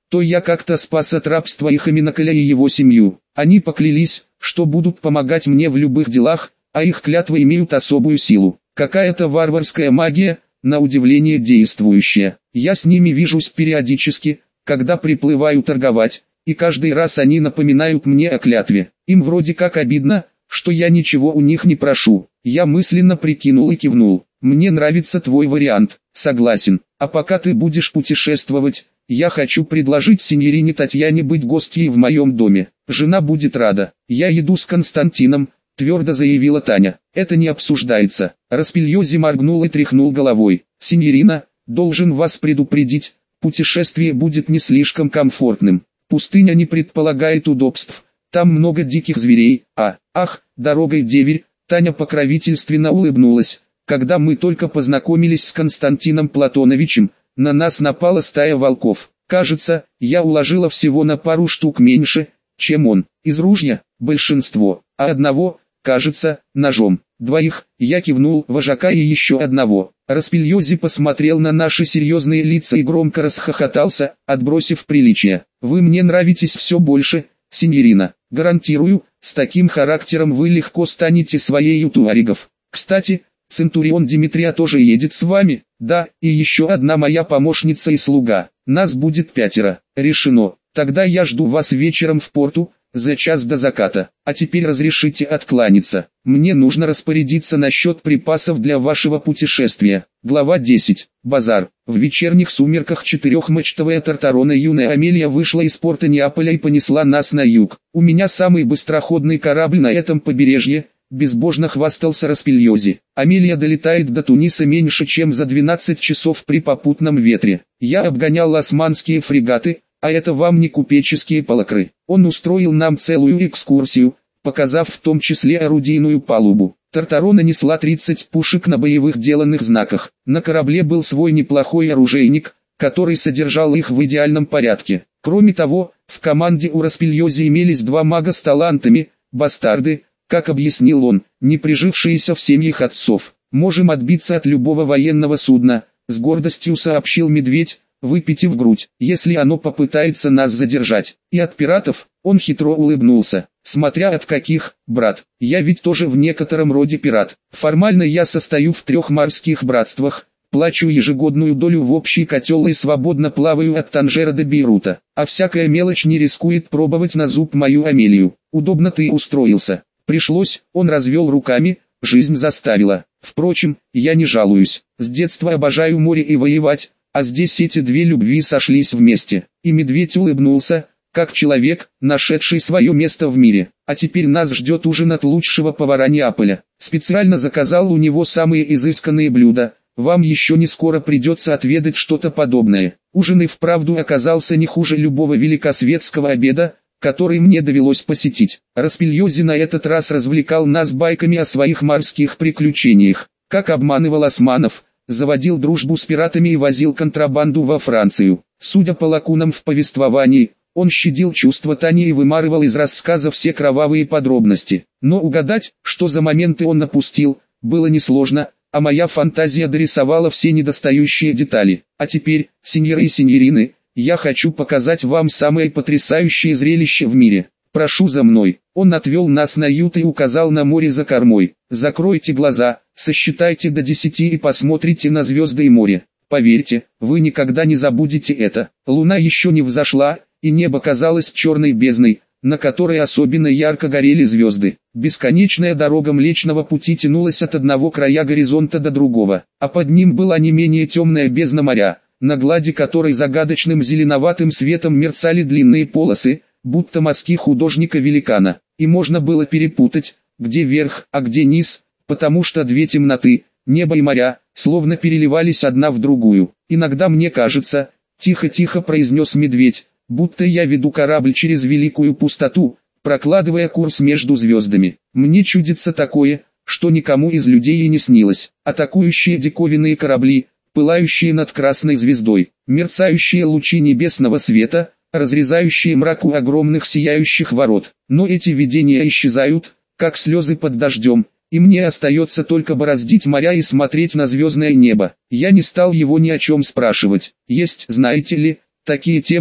то я как-то спас от рабства их Аминакаля и его семью. Они поклялись, что будут помогать мне в любых делах, а их клятвы имеют особую силу. Какая-то варварская магия, на удивление действующая. Я с ними вижусь периодически, когда приплываю торговать, и каждый раз они напоминают мне о клятве. Им вроде как обидно, что я ничего у них не прошу. Я мысленно прикинул и кивнул. Мне нравится твой вариант, согласен. А пока ты будешь путешествовать, я хочу предложить синьорине Татьяне быть гостьей в моем доме. Жена будет рада. Я еду с Константином, твердо заявила Таня. Это не обсуждается. Распильози моргнул и тряхнул головой. Синьорина, должен вас предупредить, путешествие будет не слишком комфортным. Пустыня не предполагает удобств. Там много диких зверей, а, ах, дорогой деверь. Таня покровительственно улыбнулась. Когда мы только познакомились с Константином Платоновичем, на нас напала стая волков. Кажется, я уложила всего на пару штук меньше, чем он. Из ружья – большинство, а одного, кажется, ножом. Двоих, я кивнул, вожака и еще одного. Распильози посмотрел на наши серьезные лица и громко расхохотался, отбросив приличие. Вы мне нравитесь все больше, синьорина. Гарантирую, с таким характером вы легко станете своей у туарегов. Кстати, Центурион Димитрия тоже едет с вами? Да, и еще одна моя помощница и слуга. Нас будет пятеро. Решено. Тогда я жду вас вечером в порту, за час до заката. А теперь разрешите откланяться. Мне нужно распорядиться насчет припасов для вашего путешествия. Глава десять. Базар. В вечерних сумерках четырехмачтовая Тартарона юная Амелия вышла из порта Неаполя и понесла нас на юг. У меня самый быстроходный корабль на этом побережье, безбожно хвастался Распильози. Амелия долетает до Туниса меньше чем за двенадцать часов при попутном ветре. Я обгонял османские фрегаты, а это вам не купеческие палакры. Он устроил нам целую экскурсию, показав в том числе орудийную палубу. Тартарона несла тридцать пушек на боевых деланных знаках. На корабле был свой неплохой оружейник, который содержал их в идеальном порядке. Кроме того, в команде у Распильози имелись два мага с талантами, бастарды, как объяснил он, не прижившиеся в семьях отцов. «Можем отбиться от любого военного судна», — с гордостью сообщил Медведь, выпитив грудь, если оно попытается нас задержать. И от пиратов, он хитро улыбнулся. Смотря от каких, брат, я ведь тоже в некотором роде пират. Формально я состою в трех морских братствах, плачу ежегодную долю в общий котел и свободно плаваю от Танжера до Бейрута. А всякая мелочь не рискует пробовать на зуб мою Амелию. Удобно ты устроился. Пришлось, он развел руками, жизнь заставила. Впрочем, я не жалуюсь. С детства обожаю море и воевать, а здесь эти две любви сошлись вместе. И Медведь улыбнулся, как человек, нашедший свое место в мире. А теперь нас ждет ужин от лучшего повара Неаполя. Специально заказал у него самые изысканные блюда. Вам еще не скоро придется отведать что-то подобное. Ужин и вправду оказался не хуже любого великосветского обеда, который мне довелось посетить. Распильози на этот раз развлекал нас байками о своих морских приключениях, как обманывал османов, заводил дружбу с пиратами и возил контрабанду во Францию. Судя по лакунам в повествовании, он щадил чувства Тани и вымарывал из рассказа все кровавые подробности. Но угадать, что за моменты он напустил, было несложно, а моя фантазия дорисовала все недостающие детали. А теперь, сеньоры и сеньорины, я хочу показать вам самое потрясающее зрелище в мире. Прошу за мной. Он отвел нас на ют и указал на море за кормой. Закройте глаза, сосчитайте до десяти и посмотрите на звезды и море. Поверьте, вы никогда не забудете это. Луна еще не взошла, и небо казалось черной бездной, на которой особенно ярко горели звезды. Бесконечная дорога Млечного Пути тянулась от одного края горизонта до другого, а под ним была не менее темная бездна моря, на глади которой загадочным зеленоватым светом мерцали длинные полосы, будто мазки художника-великана. И можно было перепутать, где верх, а где низ, потому что две темноты, небо и моря, словно переливались одна в другую. Иногда мне кажется, тихо-тихо произнес Медведь, будто я веду корабль через великую пустоту, прокладывая курс между звездами. Мне чудится такое, что никому из людей и не снилось. Атакующие диковинные корабли, пылающие над красной звездой, мерцающие лучи небесного света, разрезающие мрак у огромных сияющих ворот. Но эти видения исчезают, как слезы под дождем, и мне остается только бороздить моря и смотреть на звездное небо. Я не стал его ни о чем спрашивать. Есть, знаете ли, такие темы,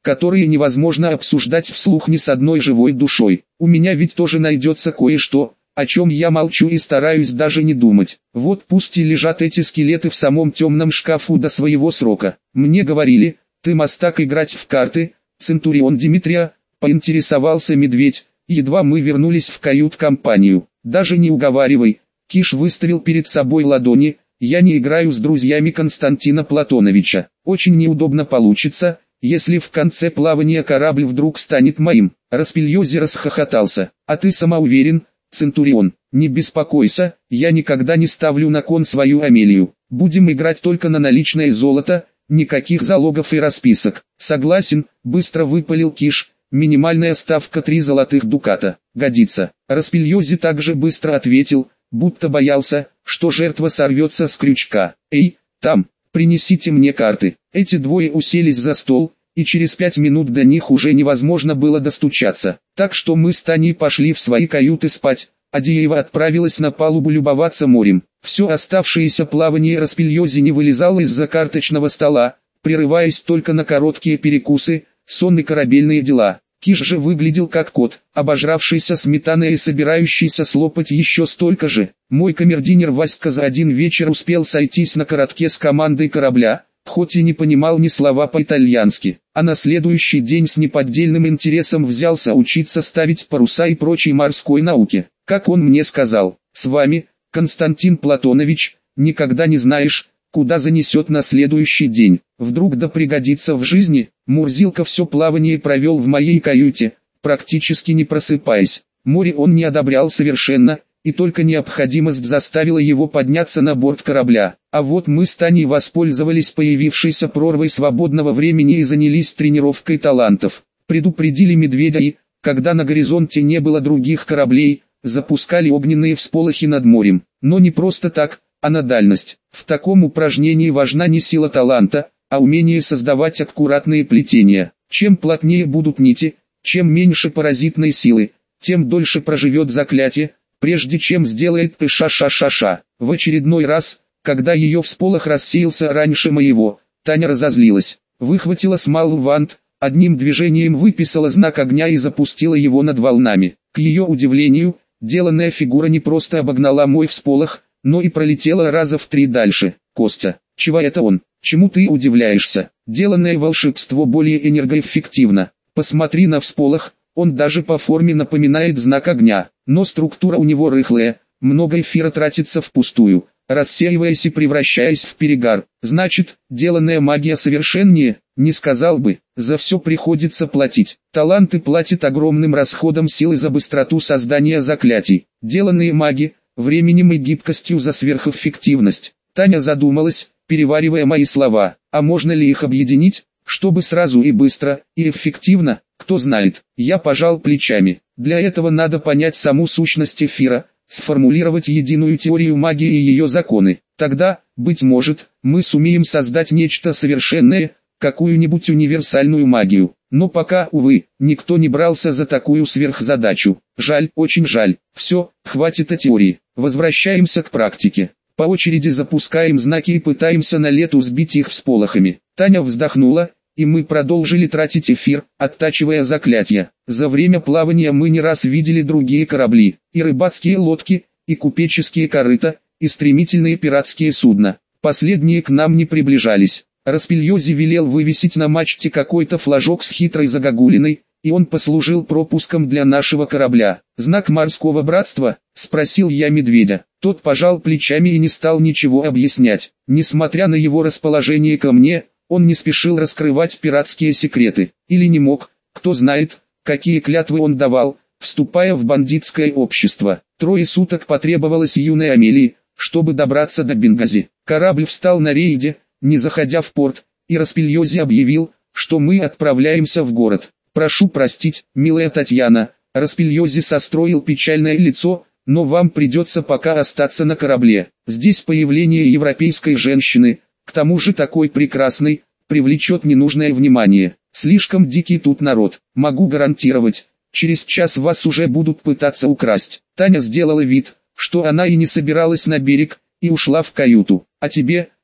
которые невозможно обсуждать вслух ни с одной живой душой. У меня ведь тоже найдется кое-что, о чем я молчу и стараюсь даже не думать. Вот пусть и лежат эти скелеты в самом темном шкафу до своего срока. Мне говорили, ты мастак играть в карты, Центурион Димитрия, поинтересовался медведь, едва мы вернулись в кают-компанию. Даже не уговаривай, Киш выставил перед собой ладони, я не играю с друзьями Константина Платоновича. Очень неудобно получится, если в конце плавания корабль вдруг станет моим. Распильози расхохотался. А ты самоуверен, Центурион? Не беспокойся, я никогда не ставлю на кон свою Амелию. Будем играть только на наличное золото, никаких залогов и расписок. Согласен, быстро выпалил Киш. Минимальная ставка три золотых дуката. Годится. Распильози также быстро ответил, будто боялся, что жертва сорвется с крючка. Эй, там, принесите мне карты. Эти двое уселись за стол, и через пять минут до них уже невозможно было достучаться. Так что мы с Таней пошли в свои каюты спать, а Диева отправилась на палубу любоваться морем. Все оставшееся плавание Распильози не вылезало из-за карточного стола, прерываясь только на короткие перекусы, сон и корабельные дела. Киш же выглядел как кот, обожравшийся сметаной и собирающийся слопать еще столько же. Мой камердинер Васька за один вечер успел сойтись на коротке с командой корабля, хоть и не понимал ни слова по-итальянски, а на следующий день с неподдельным интересом взялся учиться ставить паруса и прочей морской науке. Как он мне сказал, с вами, Константин Платонович, никогда не знаешь, куда занесет на следующий день. Вдруг да пригодится в жизни. Мурзилка все плавание провел в моей каюте, практически не просыпаясь. Море он не одобрял совершенно, и только необходимость заставила его подняться на борт корабля. А вот мы с Таней воспользовались появившейся прорвой свободного времени и занялись тренировкой талантов. Предупредили медведя и, когда на горизонте не было других кораблей, запускали огненные всполохи над морем. Но не просто так, а на дальность. В таком упражнении важна не сила таланта, а умение создавать аккуратные плетения. Чем плотнее будут нити, чем меньше паразитной силы, тем дольше проживет заклятие, прежде чем сделает ты-ша-ша-ша-ша. В очередной раз, когда ее всполох рассеялся раньше моего, Таня разозлилась, выхватила смал вант, одним движением выписала знак огня и запустила его над волнами. К ее удивлению, деланная фигура не просто обогнала мой всполох, но и пролетела раза в три дальше. Костя, чего это он? Чему ты удивляешься? Деланное волшебство более энергоэффективно. Посмотри на всполох, он даже по форме напоминает знак огня, но структура у него рыхлая, много эфира тратится впустую, рассеиваясь и превращаясь в перегар. Значит, деланная магия совершеннее, не сказал бы, за все приходится платить. Таланты платят огромным расходом силы за быстроту создания заклятий. Деланные маги, временем и гибкостью за сверхэффективность. Таня задумалась, переваривая мои слова, а можно ли их объединить, чтобы сразу и быстро, и эффективно, кто знает. Я пожал плечами. Для этого надо понять саму сущность эфира, сформулировать единую теорию магии и ее законы. Тогда, быть может, мы сумеем создать нечто совершенное, какую-нибудь универсальную магию. Но пока, увы, никто не брался за такую сверхзадачу. Жаль, очень жаль. Все, хватит о теории. Возвращаемся к практике. По очереди запускаем знаки и пытаемся на лету сбить их всполохами. Таня вздохнула, и мы продолжили тратить эфир, оттачивая заклятия. За время плавания мы не раз видели другие корабли, и рыбацкие лодки, и купеческие корыта, и стремительные пиратские судна. Последние к нам не приближались. Распильози велел вывесить на мачте какой-то флажок с хитрой загогулиной, и он послужил пропуском для нашего корабля. «Знак морского братства?» – спросил я медведя. Тот пожал плечами и не стал ничего объяснять. Несмотря на его расположение ко мне, он не спешил раскрывать пиратские секреты. Или не мог, кто знает, какие клятвы он давал, вступая в бандитское общество. Трое суток потребовалось юной Амелии, чтобы добраться до Бенгази. Корабль встал на рейде, не заходя в порт, и Распильози объявил, что мы отправляемся в город. «Прошу простить, милая Татьяна», Распильози состроил печальное лицо, «но вам придется пока остаться на корабле. Здесь появление европейской женщины, к тому же такой прекрасной, привлечет ненужное внимание. Слишком дикий тут народ. Могу гарантировать, через час вас уже будут пытаться украсть». Таня сделала вид, что она и не собиралась на берег, и ушла в каюту. «А тебе,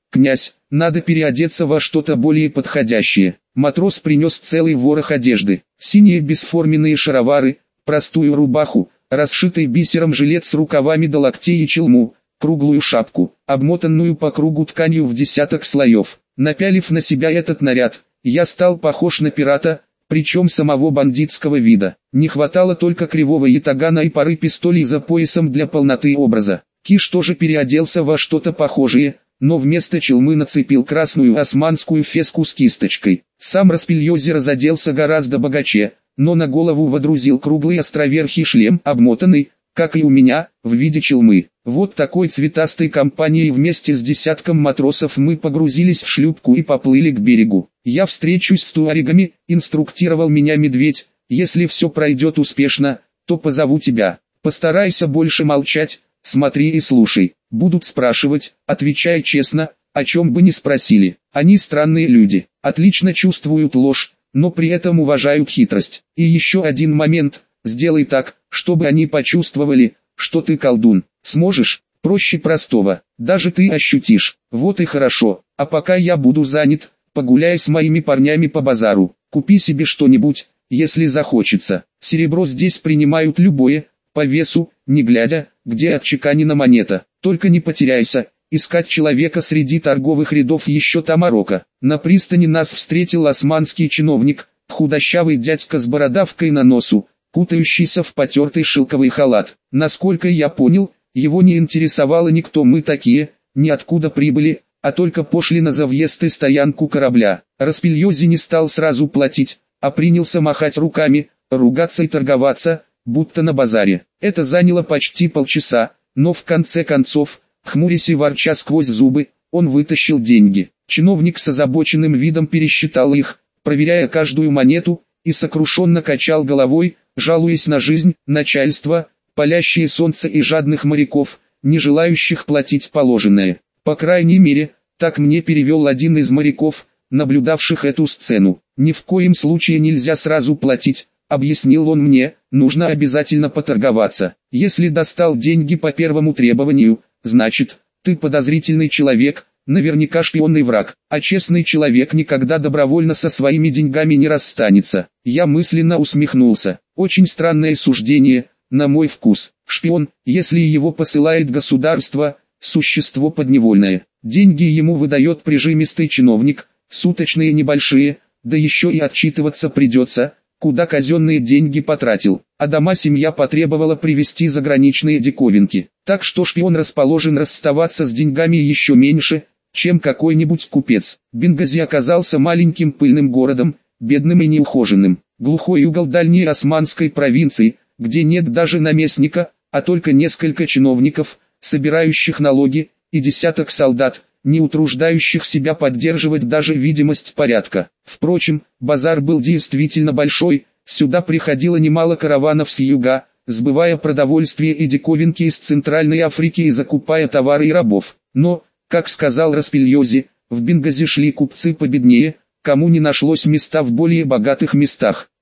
«Князь, надо переодеться во что-то более подходящее». Матрос принес целый ворох одежды, синие бесформенные шаровары, простую рубаху, расшитый бисером жилет с рукавами до локтей и челму, круглую шапку, обмотанную по кругу тканью в десяток слоев. Напялив на себя этот наряд, я стал похож на пирата, причем самого бандитского вида. Не хватало только кривого ятагана и пары пистолей за поясом для полноты образа. Киш тоже переоделся во что-то похожее, но вместо челмы нацепил красную османскую феску с кисточкой. Сам Распильози разоделся гораздо богаче, но на голову водрузил круглый островерхий шлем, обмотанный, как и у меня, в виде челмы. Вот такой цветастой компанией вместе с десятком матросов мы погрузились в шлюпку и поплыли к берегу. «Я встречусь с туарегами», — инструктировал меня медведь. «Если все пройдет успешно, то позову тебя. Постарайся больше молчать, смотри и слушай. Будут спрашивать, отвечай честно, о чем бы ни спросили. Они странные люди, отлично чувствуют ложь, но при этом уважают хитрость. И еще один момент, сделай так, чтобы они почувствовали, что ты колдун. Сможешь? Проще простого, даже ты ощутишь. Вот и хорошо, а пока я буду занят, погуляй с моими парнями по базару. Купи себе что-нибудь, если захочется. Серебро здесь принимают любое, по весу, не глядя, где отчеканена монета. Только не потеряйся, искать человека среди торговых рядов еще та морока». На пристани нас встретил османский чиновник, худощавый дядька с бородавкой на носу, кутающийся в потертый шелковый халат. Насколько я понял, его не интересовало ни кто мы такие, ни откуда прибыли, а только пошлина за въезд и стоянку корабля. Распильози не стал сразу платить, а принялся махать руками, ругаться и торговаться, будто на базаре. Это заняло почти полчаса, но в конце концов, хмурясь и ворча сквозь зубы, он вытащил деньги. Чиновник с озабоченным видом пересчитал их, проверяя каждую монету, и сокрушенно качал головой, жалуясь на жизнь, начальство, палящее солнце и жадных моряков, не желающих платить положенное. По крайней мере, так мне перевел один из моряков, наблюдавших эту сцену. «Ни в коем случае нельзя сразу платить», — объяснил он мне, — «нужно обязательно поторговаться. Если достал деньги по первому требованию, значит, ты подозрительный человек, наверняка шпионный враг, а честный человек никогда добровольно со своими деньгами не расстанется». Я мысленно усмехнулся. Очень странное суждение, на мой вкус. Шпион, если его посылает государство, существо подневольное. Деньги ему выдает прижимистый чиновник, суточные небольшие, да еще и отчитываться придется, куда казенные деньги потратил. А дома семья потребовала привезти заграничные диковинки. Так что шпион расположен расставаться с деньгами еще меньше, чем какой-нибудь купец. Бенгази оказался маленьким пыльным городом, бедным и неухоженным. Глухой угол дальней османской провинции, где нет даже наместника, а только несколько чиновников, собирающих налоги, и десяток солдат, не утруждающих себя поддерживать даже видимость порядка. Впрочем, базар был действительно большой, сюда приходило немало караванов с юга, сбывая продовольствие и диковинки из Центральной Африки и закупая товары и рабов. Но, как сказал Распильози, в Бенгази шли купцы победнее, кому не нашлось места в более богатых местах.